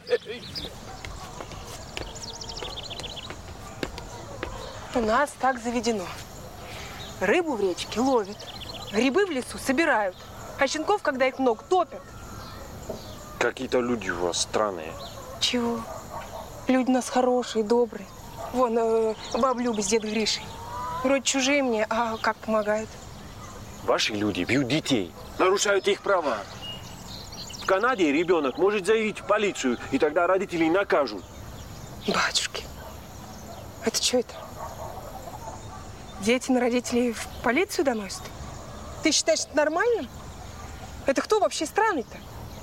У нас так заведено. Рыбу в речке ловят, грибы в лесу собирают, а щенков, когда их много, топят. Какие-то люди у вас странные. Чего? Люди у нас хорошие, добрые. Вон, э, баба Люба с дедом Гришей. Вроде чужие мне, а как помогают? Ваши люди бьют детей, нарушают их права. В Канаде ребенок может заявить в полицию, и тогда родителей накажут. Батюшки, это что это? Дети на родителей в полицию доносят? Ты считаешь это нормальным? Это кто вообще странный-то?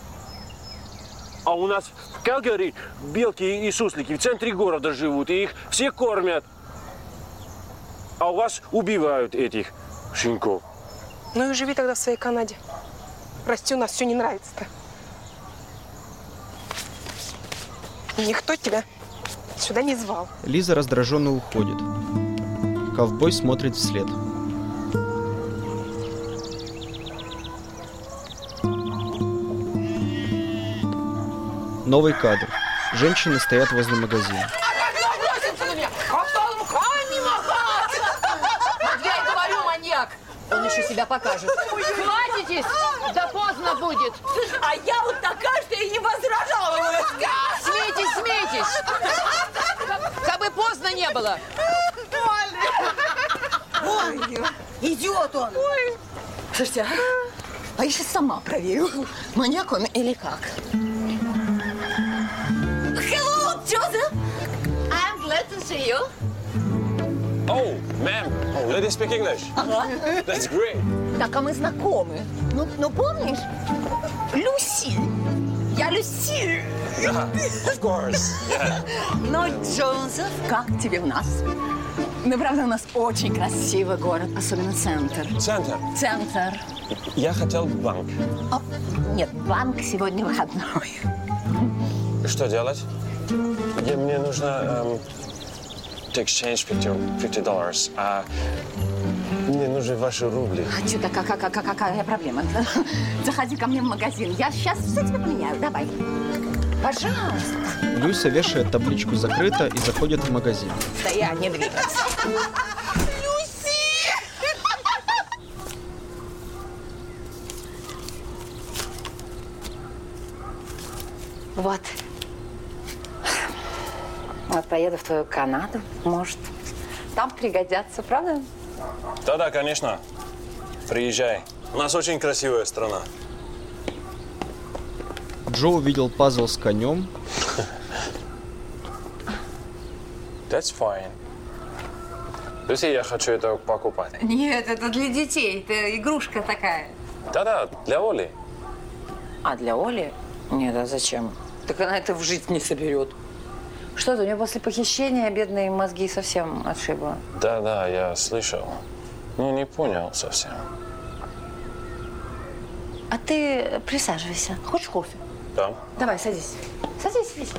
А у нас в Калгари белки и суслики в центре города живут, и их все кормят. А у вас убивают этих щенков. Ну и живи тогда в своей Канаде. Прости, у нас все не нравится-то. Никто тебя сюда не звал. Лиза раздраженно уходит. Ковбой смотрит вслед. Новый кадр. Женщины стоят возле магазина. Я говорю, маньяк! Он еще себя покажет. Хватитесь! Да поздно будет! А я вот такая, что и не возражала. Смейтесь, смейтесь! Как бы поздно не было! Ой, идет он. Ой. Слушайте, а я сейчас сама проверю, маньяк он или как. Hello, Joseph! I'm glad to see you. Oh, Ma'am, oh, ladies speak English. Ага. That's great. Так, а мы знакомы. Ну, ну помнишь? Люси. Я Люси. Yeah, of course. Yeah. Но, Джозеф, как тебе у нас? Ну, правда, у нас очень красивый город, особенно центр. Центр? Центр. Я хотел банк. О, нет, банк сегодня выходной. Что делать? Я, мне нужно um, to exchange fifty dollars. А мне нужны ваши рубли. А что, какая, какая, какая проблема? Заходи ко мне в магазин. Я сейчас все тебе поменяю. Давай. Пожалуйста. Люся вешает табличку «Закрыто» и заходит в магазин. Стоять, не двигаться. Люси! Вот. Вот поеду в твою Канаду, может, там пригодятся, правда? Да-да, конечно. Приезжай. У нас очень красивая страна. Джо увидел пазл с конем. That's fine. Люси, я хочу это покупать. Нет, это для детей, это игрушка такая. Да-да, для Оли. А для Оли? Нет, а зачем? Так она это в жизнь не соберет. Что ты, у нее после похищения бедные мозги совсем отшибло. Да-да, я слышал. Ну, не понял совсем. А ты присаживайся. Хочешь кофе? Да. Давай, садись. Садись, садись.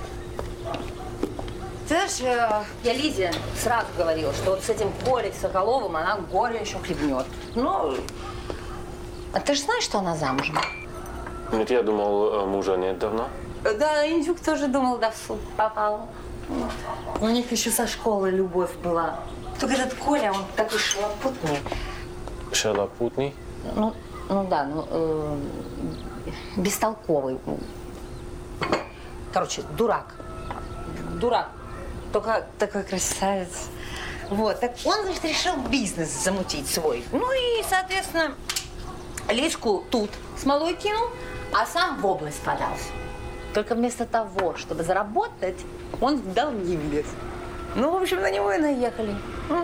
Ты знаешь, я Лизе сразу говорила, что вот с этим Колей Соколовым она горе еще хлебнет. Ну, а ты же знаешь, что она замужем? Нет, я думал, мужа нет давно. Да, Индюк тоже думал, да в суд попал. У них еще со школы любовь была. Только этот Коля, он такой шалопутный. Шалопутный? Ну, ну да, ну, э, бестолковый. Короче, дурак. Дурак. Только такой красавец. Вот, так он, значит, решил бизнес замутить свой. Ну и, соответственно, Лизку тут смолой кинул, а сам в область подался. Только вместо того, чтобы заработать, он в долги влез. Ну, в общем, на него и наехали.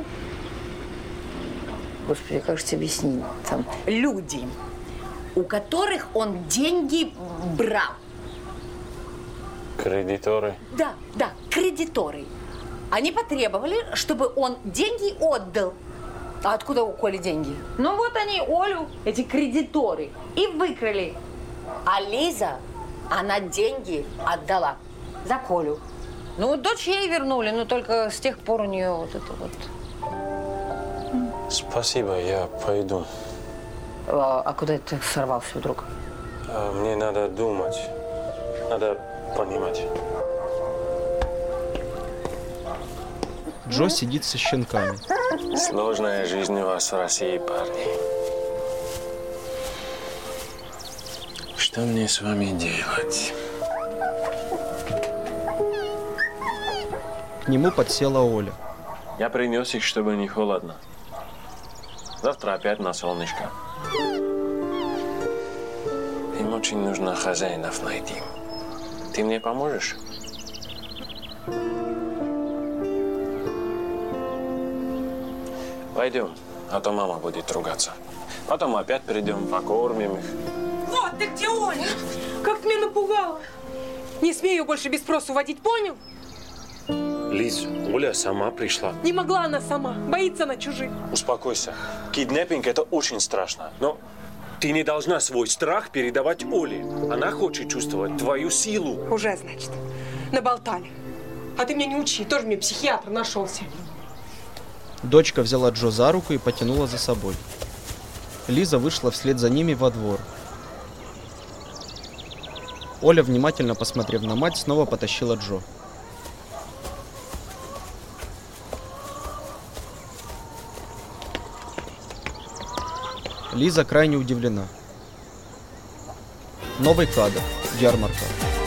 Господи, как же тебе объяснить? Там люди, у которых он деньги брал. Кредиторы? Да, да, кредиторы. Они потребовали, чтобы он деньги отдал. А откуда у Коли деньги? Ну вот они Олю, эти кредиторы, и выкрали. А Лиза, она деньги отдала за Колю. Ну, дочь ей вернули, но только с тех пор у нее вот это вот. Спасибо, я пойду. А, а куда ты сорвался вдруг? А, мне надо думать. Надо понимать. Джо сидит со щенками. Сложная жизнь у вас в России, парни. Что мне с вами делать? К нему подсела Оля. Я принес их, чтобы не холодно. Завтра опять на солнышко. Им очень нужно хозяинов найти. Ты мне поможешь? Пойдем, а то мама будет ругаться. Потом опять придем, покормим их. Вот ты где, Оля? Как ты меня напугала. Не смей ее больше без спросу водить, понял? Лиз, Оля сама пришла. Не могла она сама. Боится она чужих. Успокойся. Киднеппинг – это очень страшно. Но ты не должна свой страх передавать Оле. Она хочет чувствовать твою силу. Уже, значит, наболтали. А ты меня не учи. Тоже мне психиатр нашелся. Дочка взяла Джо за руку и потянула за собой. Лиза вышла вслед за ними во двор. Оля, внимательно посмотрев на мать, снова потащила Джо. Лиза крайне удивлена. Новый кадр. Ярмарка.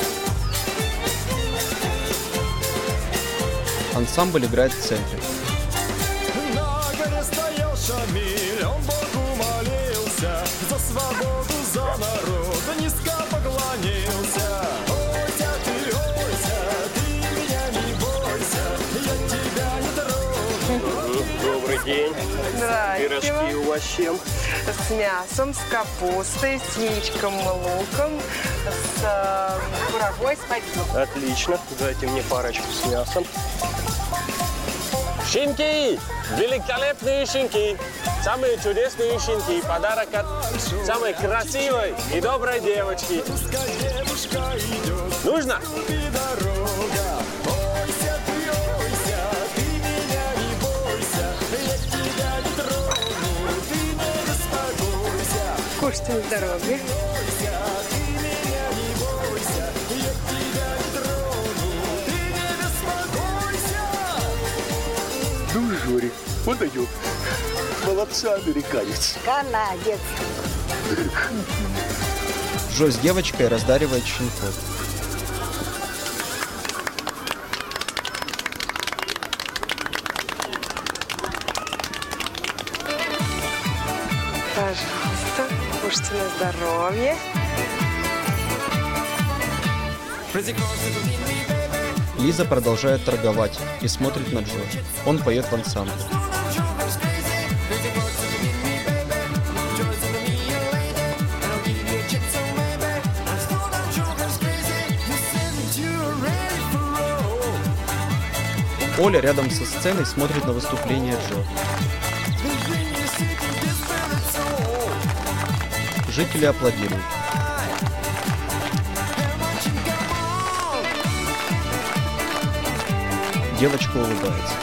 Ансамбль играет в центре. На горе стоял Шамиль, он Богу молился, за свободу, за народ низко поклонился. Ойся ты, ойся, ты меня не бойся, я тебя не трону. Добрый день. Здрасте. Пирожки у вас с чем? С мясом, с капустой, с яичком, луком, с э, курагой, с повидлом. Отлично. Дайте мне парочку с мясом. Шинки! Великолепные шинки! Самые чудесные шинки! Подарок от самой красивой и доброй девочки. Нужно? Кушайте на здоровье. Ну, Жорик, подает. Молодца, американец. Канадец. Джо с девочкой раздаривает щенков. Пожалуйста, кушайте на здоровье. Лиза продолжает торговать и смотрит на Джо. Он поет в ансамбле. Оля рядом со сценой смотрит на выступление Джо. Жители аплодируют. Девочка улыбается.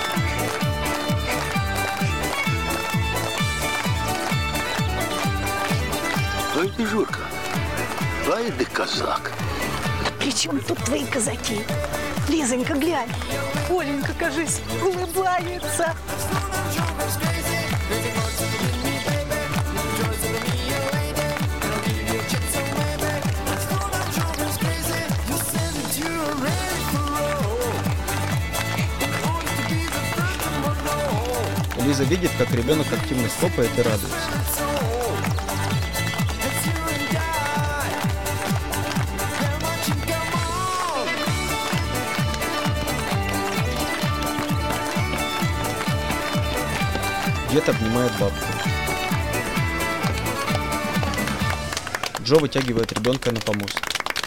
Ой ты, Журка, ай ты казак. При чем тут твои казаки? Лизонька, глянь. Оленька, кажись, улыбается. Лиза видит, как ребенок активно хлопает и радуется. Дед обнимает бабку. Джо вытягивает ребенка на помост.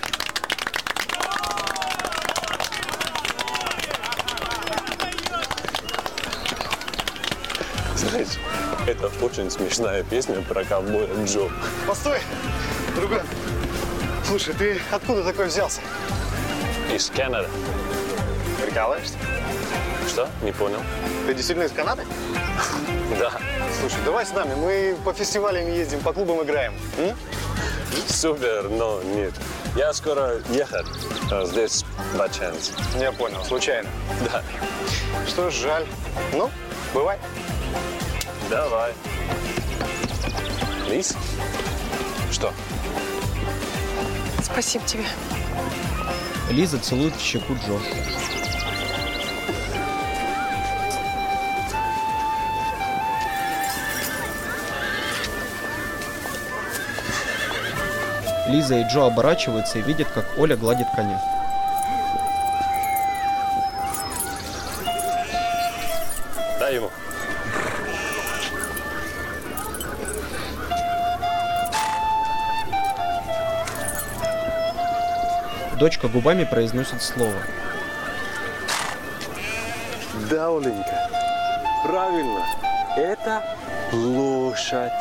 Знаешь, это очень смешная песня про ковбоя Джо. Постой, друган. Слушай, ты откуда такой взялся? Из Канады. Прикалываешься? Что? Не понял. Ты действительно из Канады? Да. Слушай, давай с нами, мы по фестивалям ездим, по клубам играем. М? Супер, но нет. Я скоро ехать. А здесь бачанс. Я понял, случайно. Да. Что ж, жаль. Ну, бывай. Давай. Лиз? Что? Спасибо тебе. Лиза целует в щеку Джо. Лиза и Джо оборачиваются и видят, как Оля гладит коня. Дай ему. Дочка губами произносит слово. Да, Оленька. Правильно. Это лошадь.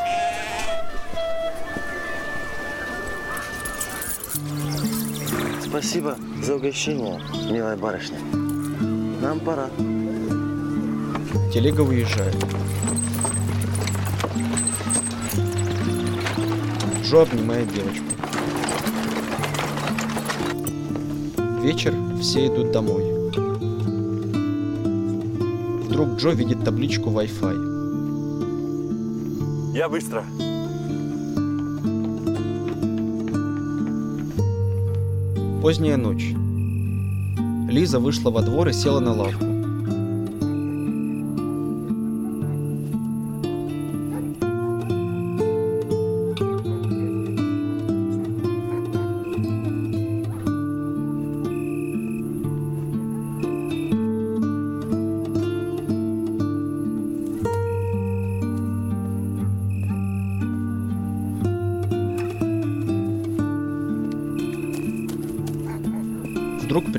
Спасибо за угощение, милая барышня. Нам пора. Телега уезжает. Джо обнимает девочку. Вечер, все идут домой. Вдруг Джо видит табличку Wi-Fi. Я быстро. Поздняя ночь. Лиза вышла во двор и села на лавку.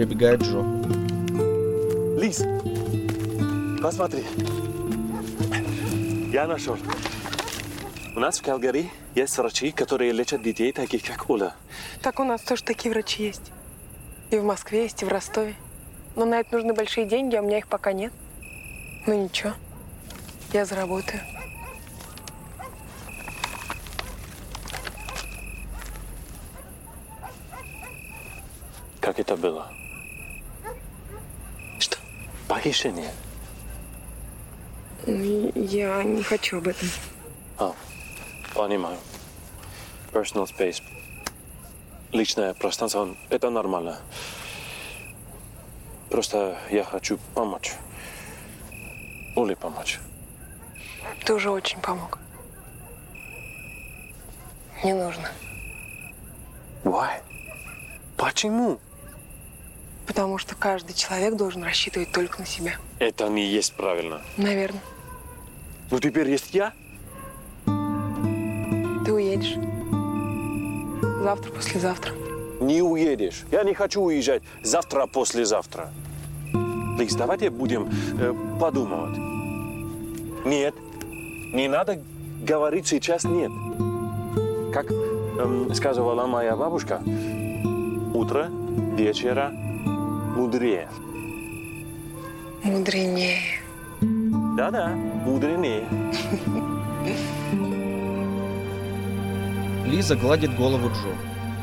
прибегает Джо. Лиз, посмотри. Я нашел. У нас в Калгари есть врачи, которые лечат детей, таких как Оля. Так у нас тоже такие врачи есть. И в Москве есть, и в Ростове. Но на это нужны большие деньги, а у меня их пока нет. Ну ничего, я заработаю. Как это было? Что? Похищение. Я не хочу об этом. А, понимаю. Personal space. Личное пространство, это нормально. Просто я хочу помочь. Оле помочь. Ты уже очень помог. Не нужно. Why? Почему? Потому что каждый человек должен рассчитывать только на себя. Это не есть правильно. Наверное. Ну теперь есть я? Ты уедешь. Завтра, послезавтра. Не уедешь. Я не хочу уезжать завтра, послезавтра. Лиз, давайте будем э, подумать. Нет, не надо говорить сейчас нет. Как эм, сказывала моя бабушка, утро вечера мудрее. Мудренее. Да-да, мудренее. Лиза гладит голову Джо.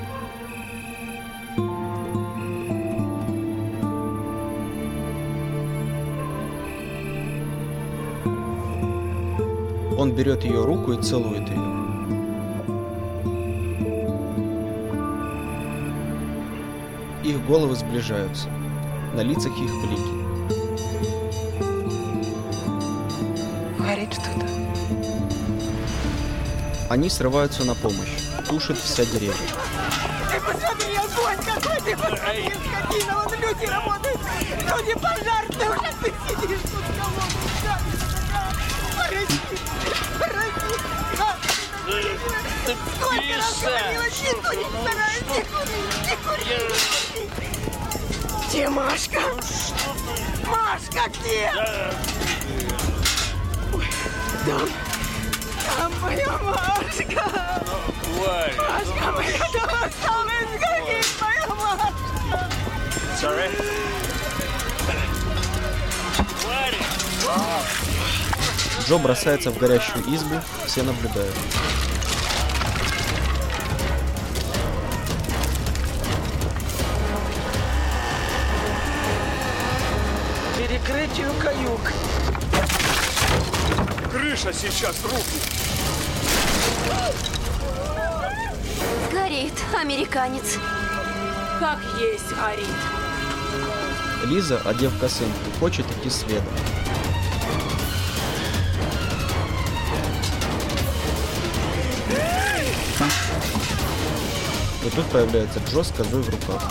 Он берет ее руку и целует ее. Их головы сближаются. На лицах их блики. Горит что-то. Они срываются на помощь. Тушит вся деревня. Ты посмотри, огонь какой, ты посмотри, скотина, вон люди работают, люди пожарные, уже ты сидишь тут в колонне, пороги, пороги, сколько раз говорила, не кури, старайся, не кури, не кури. Где Машка? Машка, где? Там, там моя Машка. Машка моя, там осталась сгорит моя Машка. Sorry. Джо бросается в горящую избу, все наблюдают. Перекрытию каюк. Крыша сейчас рухнет. Горит, американец. Как есть горит. Лиза, одев косынку, хочет идти следом. И тут появляется Джо с козой в руках.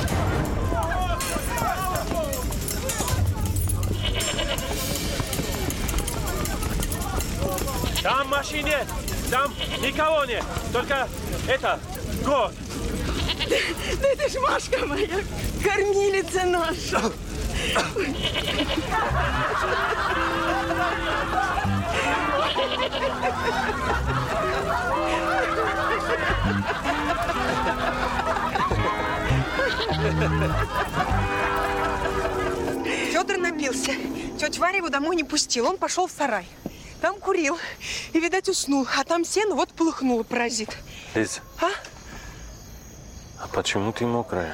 Там машин нет, там никого нет, только это, год. Да, да это ж Машка моя, кормилица наша. Федор напился. Тетя Варя его домой не пустила. Он пошел в сарай. Там курил. И, видать, уснул. А там сено вот полыхнуло, паразит. Лиз, а? а почему ты мокрая?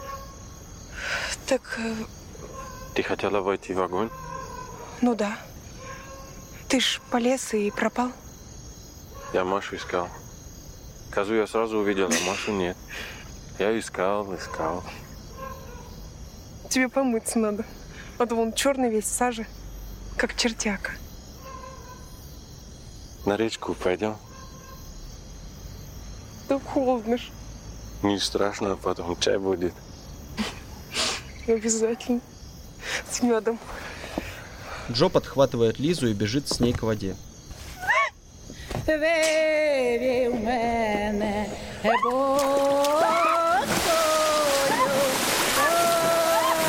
Так, э... Ты хотела войти в огонь? ну да. Ты ж полез и пропал. Я Машу искал. Козу я сразу увидела, а Машу нет. Я искал, искал. Тебе помыться надо. Вот вон черный весь в саже, как чертяка. На речку пойдем? Да холодно ж. Не страшно, потом чай будет. Обязательно. С медом. Джо подхватывает Лизу и бежит с ней к воде. Виві в мене, бо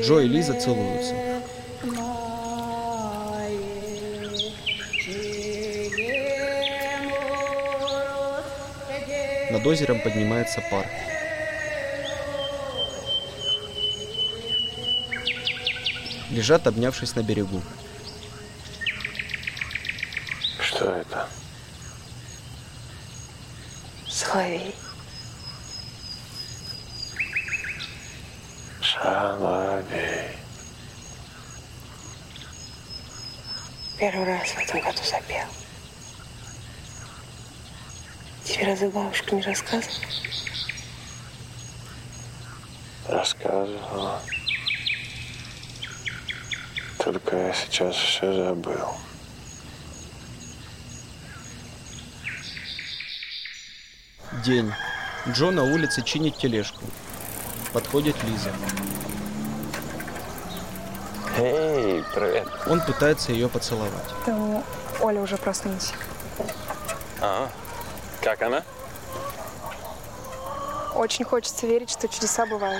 Джо и Лиза целуются. Над озером поднимается пар. Лежат, обнявшись на берегу. Что это? Соловей. Соловей. Первый раз в этом году запел. Тебе разве бабушка не рассказывала? Рассказывала. Только я сейчас все забыл. День. Джо на улице чинит тележку. Подходит Лиза. Эй, привет. Он пытается ее поцеловать. Там Оля уже проснулась. Ага. Как она? Очень хочется верить, что чудеса бывают.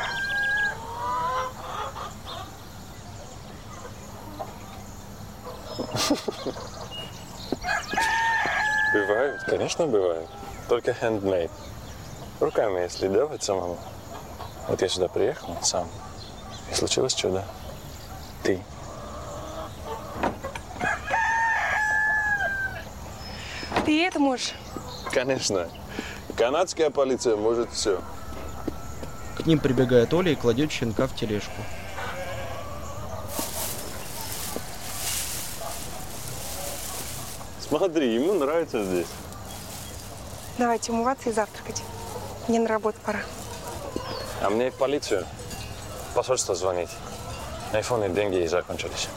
Бывают, конечно, бывают. Только handmade. Руками, если делать самому. Вот я сюда приехал сам, и случилось чудо. Ты. Ты это можешь? Конечно. Канадская полиция может все. К ним прибегает Оля и кладет щенка в тележку. Смотри, ему нравится здесь. Давайте умываться и завтракать. Мне на работу пора. А мне в полицию. Посольство звонить. На айфоне деньги закончились.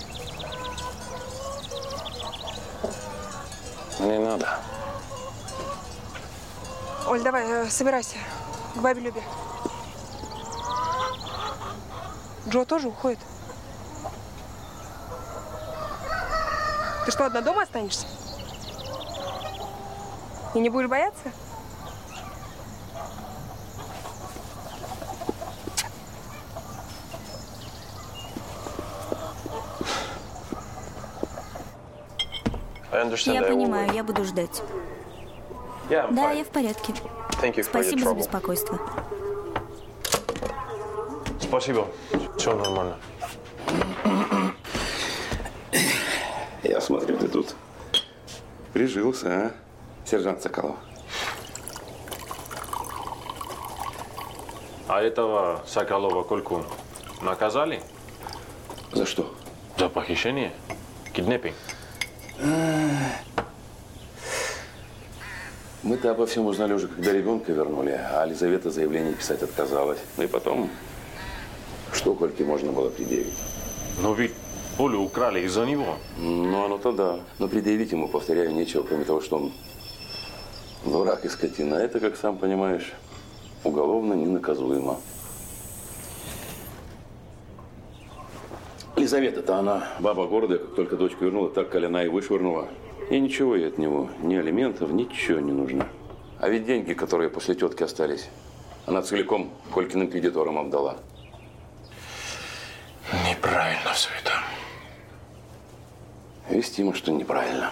Не надо. Оль, давай, э, собирайся. К бабе Любе. Джо тоже уходит. Ты что, одна дома останешься? И не будешь бояться? Я понимаю, я буду ждать. Yeah, да, я в порядке. Спасибо за беспокойство. Спасибо. Все нормально. Я смотрю, ты тут прижился, а, сержант Соколов? А этого Соколова Кольку наказали? За что? За похищение. Киднеппинг. Мы-то обо всем узнали уже, когда ребенка вернули, а Лизавета заявление писать отказалась. Ну и потом, что Кольке можно было предъявить? Но ведь Олю украли из-за него. Ну, оно-то да. Но предъявить ему, повторяю, нечего, кроме того, что он дурак и скотина. Это, как сам понимаешь, уголовно ненаказуемо. Лизавета-то она, баба гордая, как только дочку вернула, так колена и вышвырнула. И ничего ей от него, ни алиментов, ничего не нужно. А ведь деньги, которые после тетки остались, она целиком Колькиным кредиторам отдала. Неправильно все это. Вестимо, что неправильно.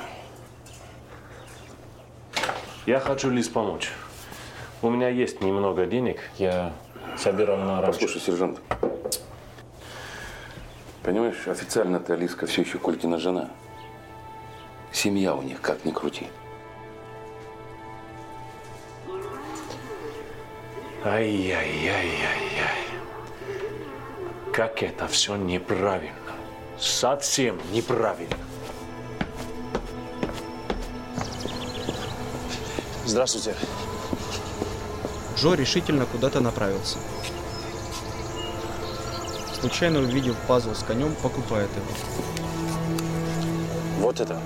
Я хочу Лиз помочь. У меня есть немного денег, я собирал на ранчо. Послушай, сержант. Понимаешь, официально-то Лизка все еще Колькина жена. Семья у них, как ни крути. Ай-яй-яй-яй-яй. Как это все неправильно. Совсем неправильно. Здравствуйте. Джо решительно куда-то направился. Случайно увидев пазл с конем, покупает его. Вот это.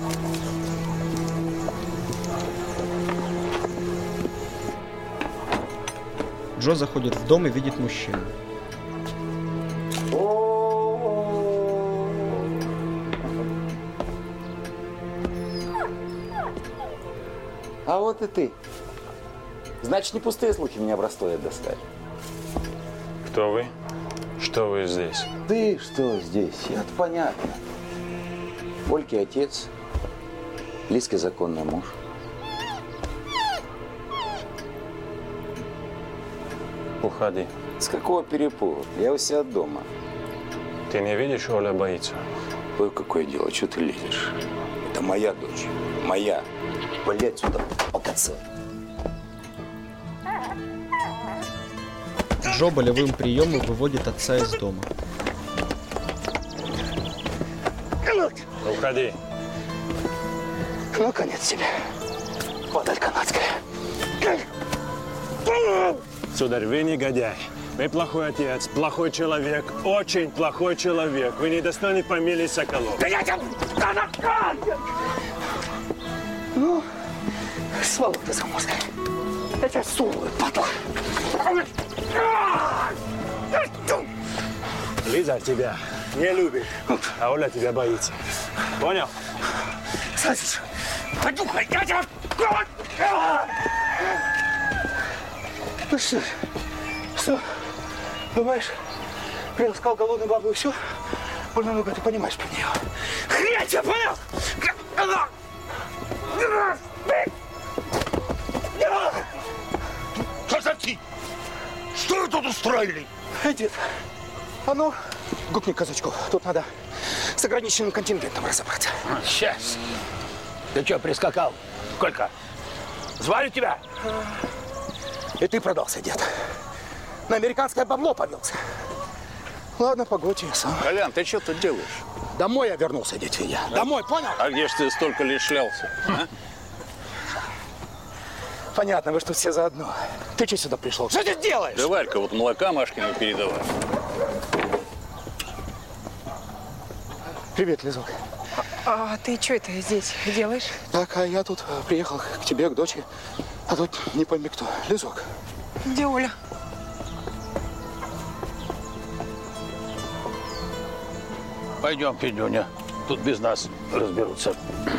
Джо заходит в дом и видит мужчину. А вот и ты. Значит, не пустые слухи меня в Ростове достали. Кто вы? Что вы здесь? Ты что здесь? Это понятно. Ольки отец, Лизки законный муж. Уходи. С какого перепуга? Я у себя дома. Ты не видишь, Оля боится? Ой, какое дело, что ты лезешь? Это моя дочь. Моя. Вали отсюда, покататься. Джо болевым приемом выводит отца из дома. Уходи. Ну, конец тебе. Подаль канадская. Сударь, вы негодяй. Вы плохой отец, плохой человек, очень плохой человек. Вы недостойны фамилии Соколов. Да я тебя... Ну, сволота заморская. Я тебя сулую, потом. Лиза тебя не любит, а Оля тебя боится. Понял? Слышишь? Подюхай, я тебя... Ну что, что, думаешь, приласкал голодную бабу и все? Больно много ты понимаешь про нее. Хрень тебя, понял? Казаки! Что вы тут устроили? Эй, дед, а ну, гукни казачков. Тут надо с ограниченным контингентом разобраться. А, сейчас. Ты что, прискакал? Сколько? Звали тебя? И ты продался, дед. На американское бабло повелся. Ладно, погодь, я сам. Колян, ты что тут делаешь? Домой я вернулся, дед Федя. Домой, понял? А где ж ты столько лет шлялся? А? Понятно, вы что все заодно. Ты что сюда пришел? Что ты делаешь? Давай-ка вот молока Машкину передавай. Привет, Лизок. А, а ты что это здесь делаешь? Так, а я тут приехал к тебе, к дочери. А тут не пойми кто. Лизок. Где Оля? Пойдем, Федюня. Тут без нас разберутся.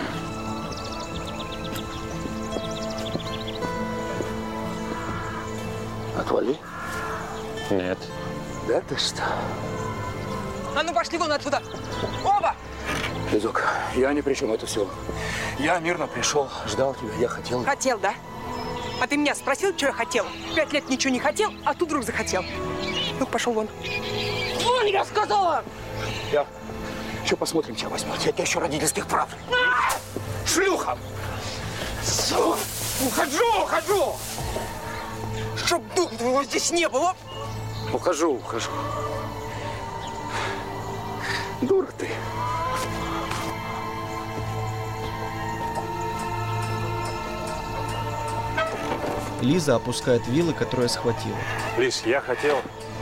Отвали. Нет. Да ты что? А ну пошли вон отсюда! Оба! Лизок, я ни при чем, это все. Я мирно пришел, ждал тебя, я хотел. Хотел, да? А ты меня спросил, что я хотела? Пять лет ничего не хотел, а тут вдруг захотел. Ну, пошел вон. Вон, я сказала! Я. Что посмотрим, тебя возьмет? Я тебя еще родительских прав. Шлюха! Су! Ухожу, ухожу! Чтоб дух твоего здесь не было! Ухожу, ухожу. Дура ты. Лиза опускает вилы, которые схватила. Лиз, я хотел...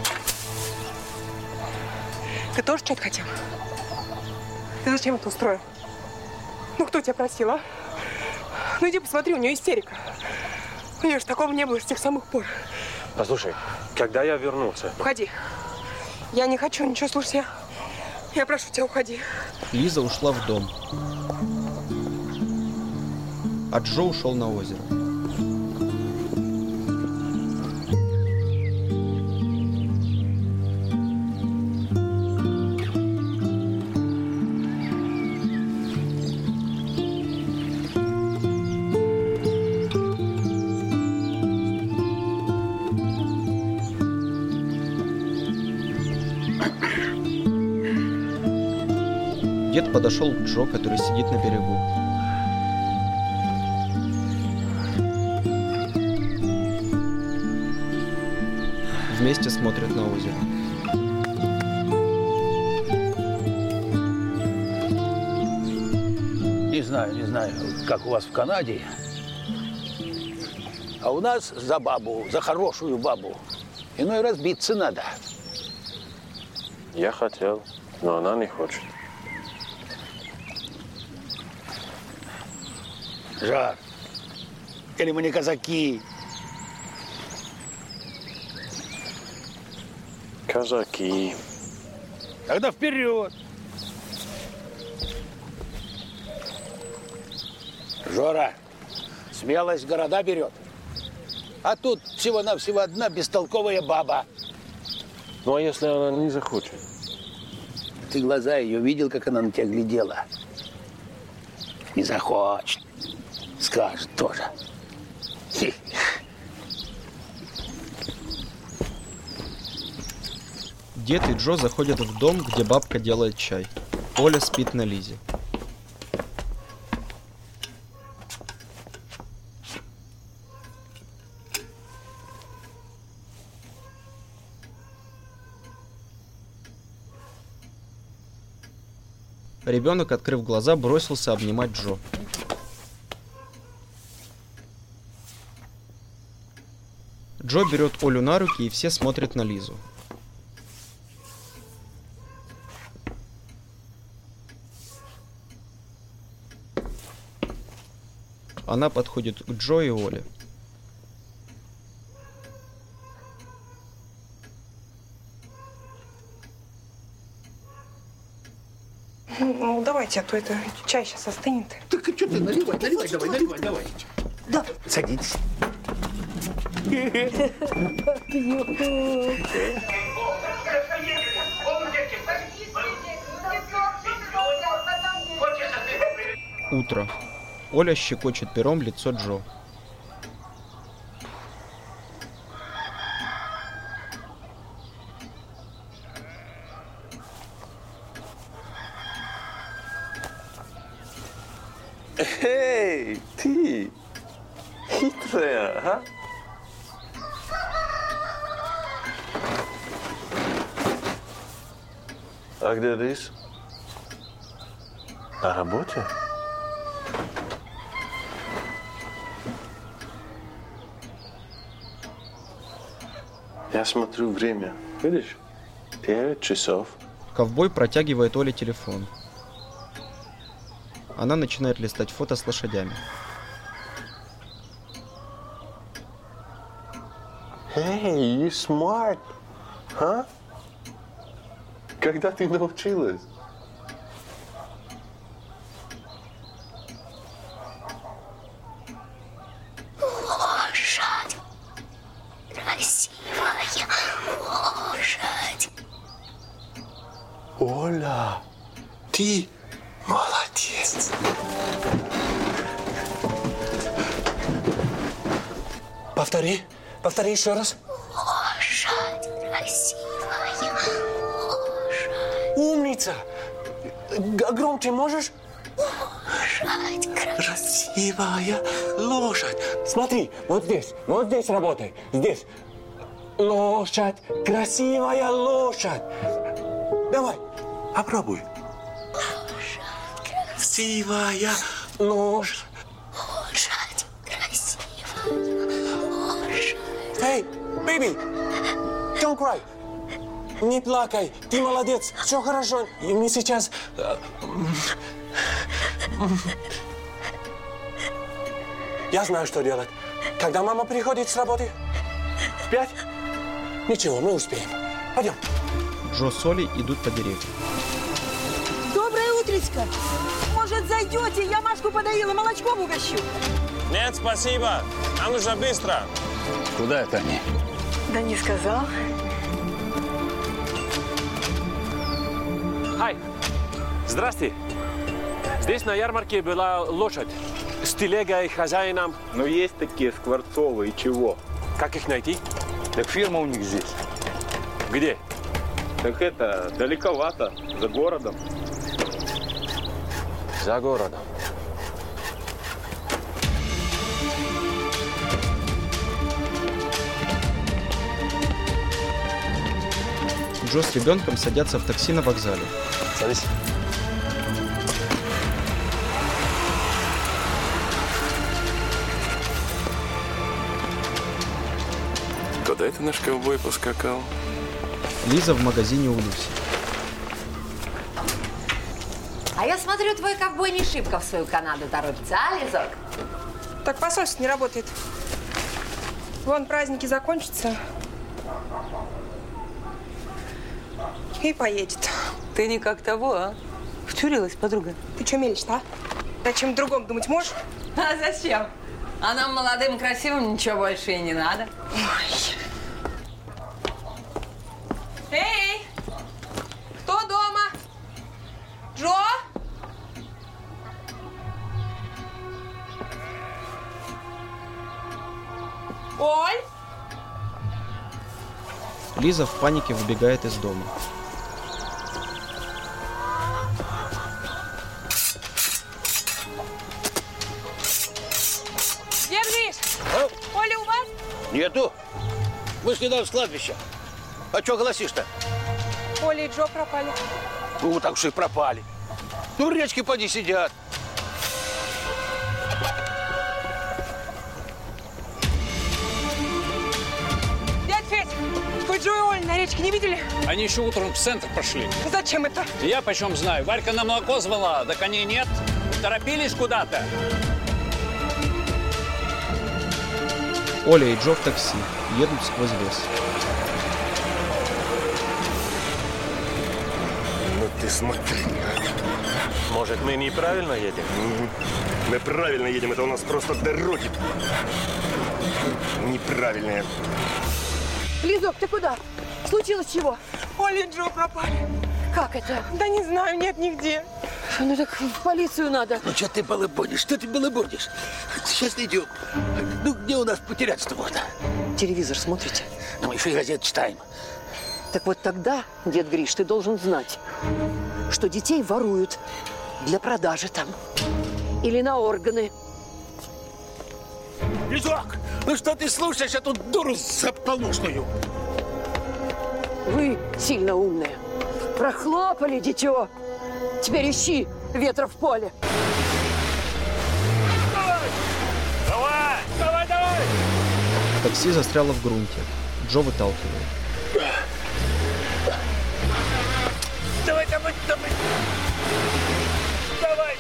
Ты тоже что-то хотел? Ты зачем это устроил? Ну, кто тебя просил, а? Ну, иди посмотри, у нее истерика. У нее же такого не было с тех самых пор. Послушай, когда я вернулся... Уходи. Я не хочу ничего слушать. Я, я прошу тебя, уходи. Лиза ушла в дом. А Джо ушел на озеро. Дед подошел к Джо, который сидит на берегу. Вместе смотрят на озеро. Не знаю, не знаю, как у вас в Канаде. А у нас за бабу, за хорошую бабу, иной раз биться надо. Я хотел, но она не хочет. Жар. Или мы не казаки? Казаки. Тогда вперед! Жора, смелость города берет. А тут всего-навсего одна бестолковая баба. Ну, а если она не захочет? Ты глаза ее видел, как она на тебя глядела? Не захочет. Скажет тоже. Хе. Дед и Джо заходят в дом, где бабка делает чай. Оля спит на Лизе. Ребенок, открыв глаза, бросился обнимать Джо. Джо берет Олю на руки, и все смотрят на Лизу. Она подходит к Джо и Оле. Ну, давайте, а то это чай сейчас остынет. Так что ты, наливай, наливай, давай, наливай, давай. Да. Садитесь. Утро. Оля щекочет пером лицо Джо. Эй, ты! Хитрая, а? А где рис? На работе? Я смотрю время. Видишь? Девять часов. Ковбой протягивает Оле телефон. Она начинает листать фото с лошадями. Hey, you smart, huh? Когда ты научилась? Лошадь. Красивая лошадь. Оля, ты молодец. Повтори. Повтори еще раз. Лошадь красивая. Лошадь. Умница. Г- громче можешь? Лошадь красивая лошадь. Смотри, вот здесь, вот здесь работай. Здесь. Лошадь, красивая лошадь. Давай, попробуй. Лошадь красивая лошадь. Лошадь красивая. Эй, baby, don't cry. Не плакай, ты молодец, все хорошо. И мы сейчас... Я знаю, что делать. Когда мама приходит с работы? В пять? Ничего, мы успеем. Пойдем. Джо с Олей идут по деревьям. Доброе утречко. Может, зайдете? Я Машку подоила, молочком угощу. Нет, спасибо. Нам нужно быстро. Куда это они? Да не сказал. Ай, здрасте. Здесь на ярмарке была лошадь с телегой и хозяином. Но есть такие скворцовые, чего? Как их найти? Так фирма у них здесь. Где? Так это, далековато, за городом. За городом. Джо с ребенком садятся в такси на вокзале. Садись. Куда это наш ковбой поскакал? Лиза в магазине у Люси. А я смотрю, твой ковбой не шибко в свою Канаду торопится, а, Лизок? Так посольство не работает. Вон праздники закончатся. И поедет. Ты не как того, а? Втюрилась, подруга. Ты что мелешь-то, а? О чем другом думать можешь? А зачем? А нам, молодым и красивым, ничего больше и не надо. Эй! Кто дома? Джо? Оль? Лиза в панике выбегает из дома. Где Гриш? Оля у вас? Нету. Мы с недавно с кладбища. А что голосишь-то? Оля и Джо пропали. Ну, вот так уж и пропали. Ну, в речке поди сидят. Дядь Федь, вы Джо и Оль на речке не видели? Они еще утром в центр пошли. Зачем это? Я почем знаю. Варька на молоко звала, да коней нет. Торопились куда-то. Оля и Джо в такси едут сквозь лес. Ну ты смотри. Может, мы неправильно едем? Мы правильно едем, это у нас просто дороги неправильные. Лизок, ты куда? Случилось чего? Оля и Джо пропали. Как это? Да не знаю, нет нигде. Ну так в полицию надо. Ну, что ты балабонишь? Что ты балабонишь? Сейчас найдем. Ну, где у нас потеряться-то можно? Телевизор смотрите? Ну, мы еще и газет читаем. Так вот тогда, дед Гриш, ты должен знать, что детей воруют для продажи там. Или на органы. Лизок, ну что ты слушаешь эту дуру заполушную? Вы сильно умные. Прохлопали дитё. Теперь ищи ветра в поле. Давай! Давай, давай! Такси застряло в грунте. Джо выталкивает. Давай, давай, давай! Давай!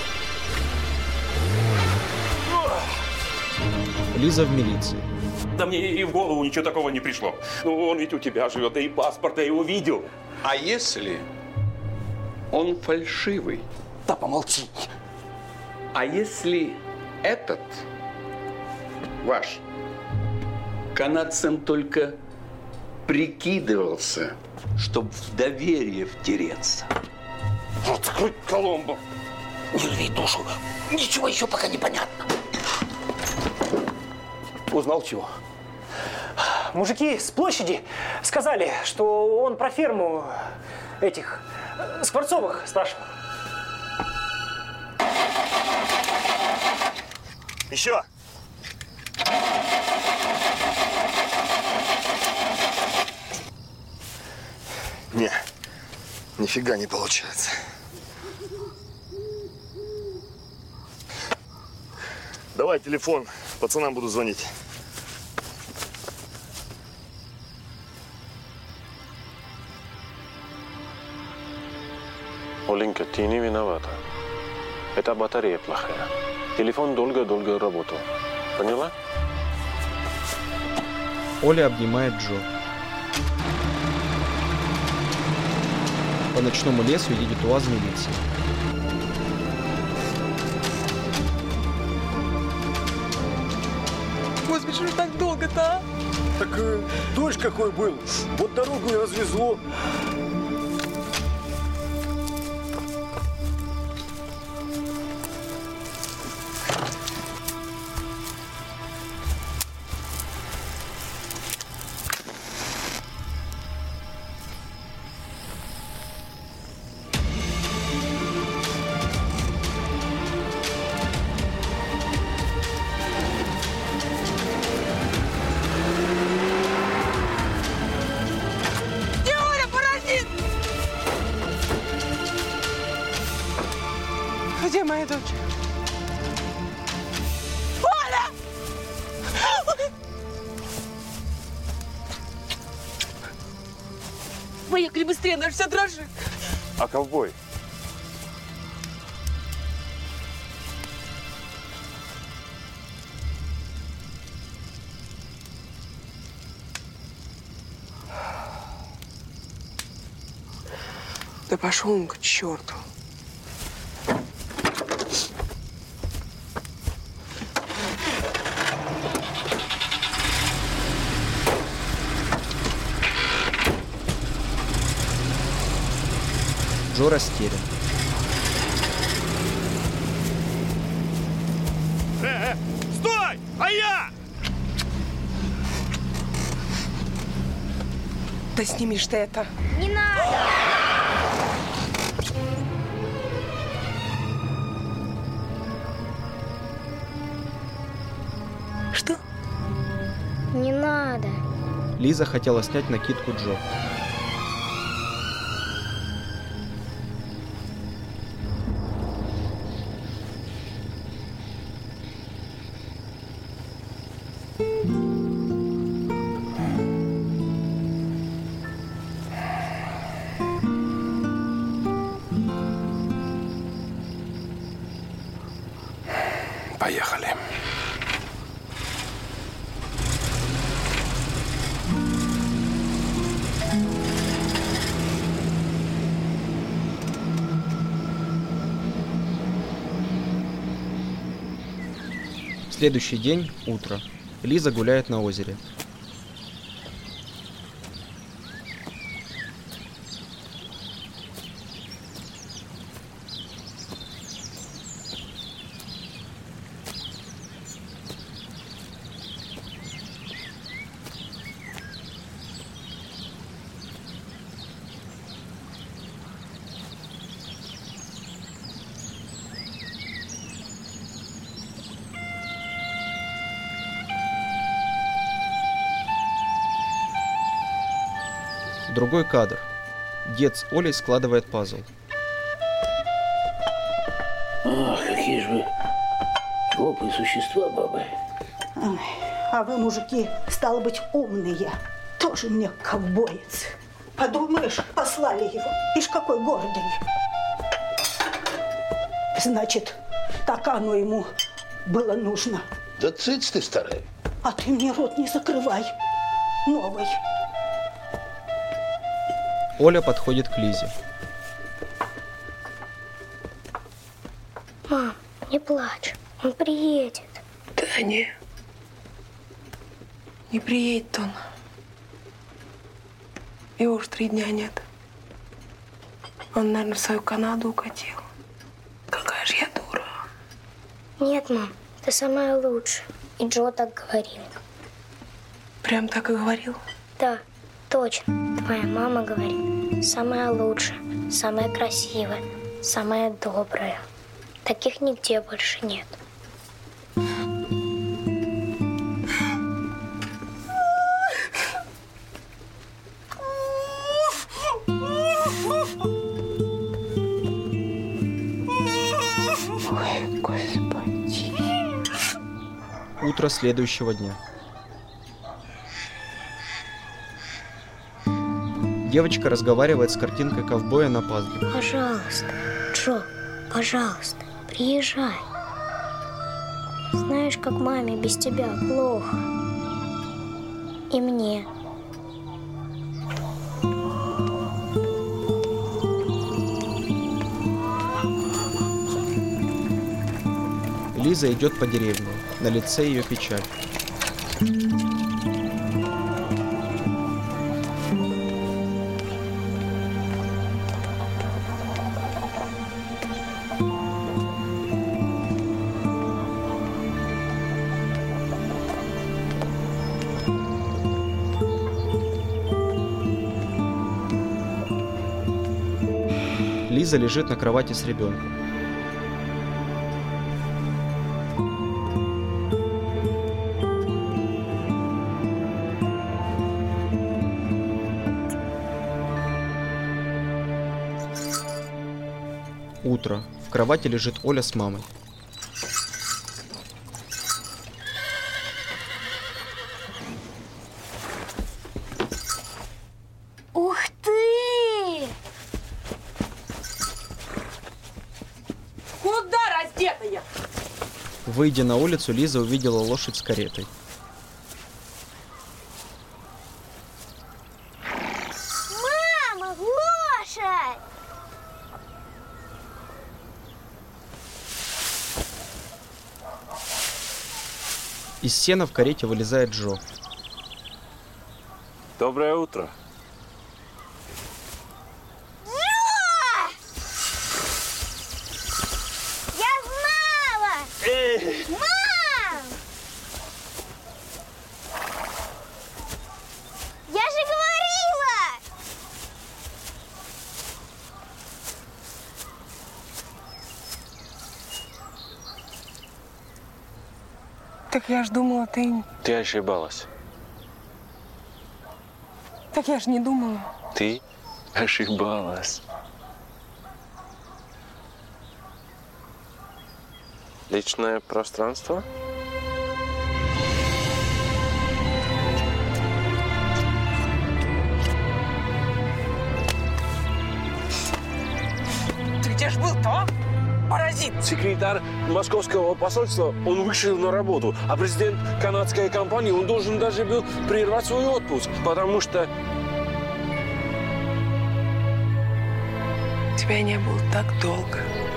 Лиза в милиции. Да мне и в голову ничего такого не пришло. Ну, он ведь у тебя живет, да и паспорт я его видел. А если он фальшивый? Да помолчи. А если этот ваш канадцам только прикидывался, чтобы в доверие втереться? Открыть Коломбо. Не рви душу. Ничего еще пока не понятно. Узнал чего? Мужики с площади сказали, что он про ферму этих Скворцовых спрашивал. Еще. Не, нифига не получается. Давай телефон, пацанам буду звонить. Оленька, ты не виновата. Это батарея плохая. Телефон долго-долго работал. Поняла? Оля обнимает Джо. По ночному лесу едет УАЗ милиции. Господи, что ж так долго-то, а? Так э, дождь какой был. Вот дорогу и развезло. Где моя дочь? Оля! Поехали быстрее, наш вся дрожит. А ковбой? Да пошел он к черту. Джо растерян. Э, э, стой! А я! Да снимешь ты это. Не надо! Что? Не надо. Лиза хотела снять накидку Джо. Поехали. Следующий день, утро. Лиза гуляет на озере. Другой кадр. Дед с Олей складывает пазл. Ах, какие же вы глупые существа, бабы. Ой, а вы, мужики, стало быть, умные. Тоже мне ковбоец. Подумаешь, послали его. Ишь, какой гордый. Значит, так оно ему было нужно. Да цыц ты, старая. А ты мне рот не закрывай. Новый. Оля подходит к Лизе. Мам, не плачь. Он приедет. Да не. Не приедет он. Его уж три дня нет. Он, наверное, в свою Канаду укатил. Какая же я дура. Нет, мам, ты самая лучшая. И Джо так говорил. Прям так и говорил? Да, точно. Твоя мама говорит, самая лучшая, самая красивая, самая добрая. Таких нигде больше нет. Ой, Господи. Утро следующего дня. Девочка разговаривает с картинкой ковбоя на пазле. Пожалуйста, Джо, пожалуйста, приезжай. Знаешь, как маме без тебя плохо. И мне. Лиза идет по деревне. На лице ее печаль. Лиза лежит на кровати с ребенком. Утро. В кровати лежит Оля с мамой. Ух ты! Куда раздетая? Выйдя на улицу, Лиза увидела лошадь с каретой. Мама, лошадь! Из сена в карете вылезает Джо. Доброе утро. Мам! Я же говорила! Так я ж думала, ты... Ты ошибалась. Так я ж не думала. Ты ошибалась. Личное пространство? Ты где ж был-то, а? Паразит! Секретарь московского посольства, он вышел на работу, а президент канадской компании, он должен даже был прервать свой отпуск, потому что... Тебя не было так долго.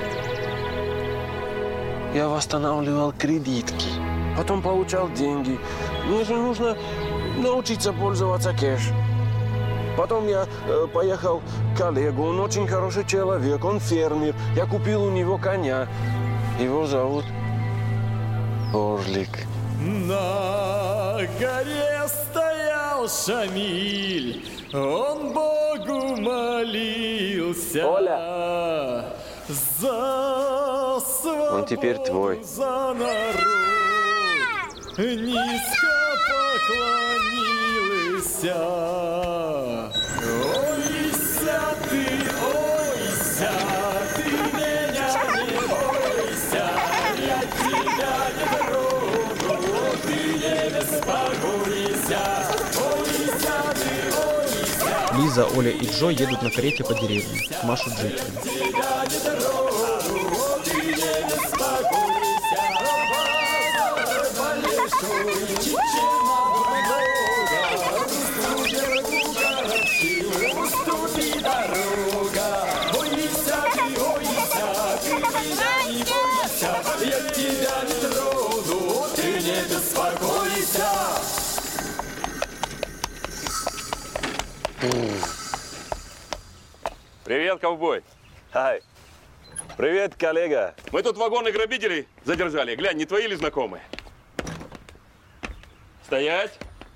Я восстанавливал кредитки, потом получал деньги. Мне же нужно научиться пользоваться кэш. Потом я э, поехал к коллегу, он очень хороший человек, он фермер. Я купил у него коня. Его зовут Орлик. На горе стоял Шамиль, он Богу молился. Оля! За свободу, он теперь твой. За народ, низко поклонился. Ойся ты, ойся, ты меня не бойся, я тебя не трону, ты не беспокойся. Ойся ты, ойся. Лиза, Оля и Джо едут на карете по деревне, машут жителям. Привет, ковбой. Ай. Привет, коллега. Мы тут вагоны грабителей задержали. Глянь, не твои ли знакомые? Стоять.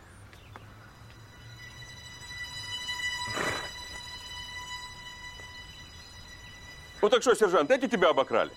Ну так что, сержант, эти тебя обокрали?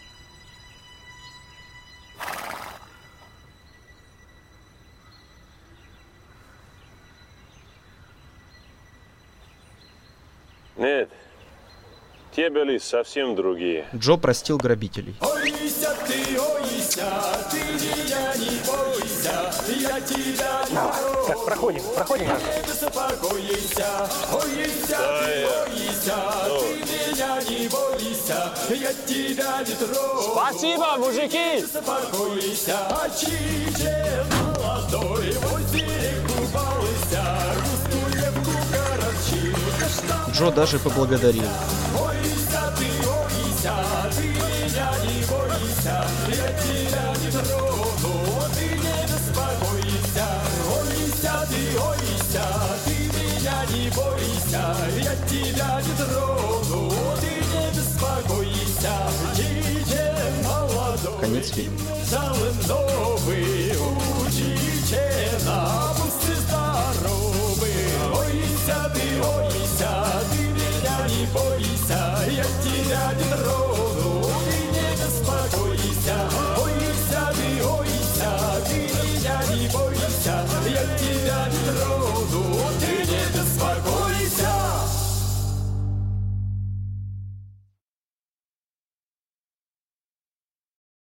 Нет, те были совсем другие. Джо простил грабителей. Ойся ты, ойся, ты меня не бойся, я тебя не бойся. Так, проходим, проходим. Не беспокойся, ойся ты, ойся, ты меня не бойся, я тебя не трону. Спасибо, мужики! Не беспокойся, чичен молодой, в озере купался, русскую девку корочил. Джо даже поблагодарил. Ойся ты, ойся, ты меня не бойся, я тебя не трону, ты не беспокойся. Ойся ты, ойся, ты меня не бойся, я тебя не трону, ты не беспокойся. Чичен молодой, Конец фильма. залы новые, у Чичена пусты здоровы. Ойся ты, ойся, ты меня не бойся, я тебя не трону, ты не беспокойся. Ойся ты, ойся, ты меня не бойся, я тебя не трону.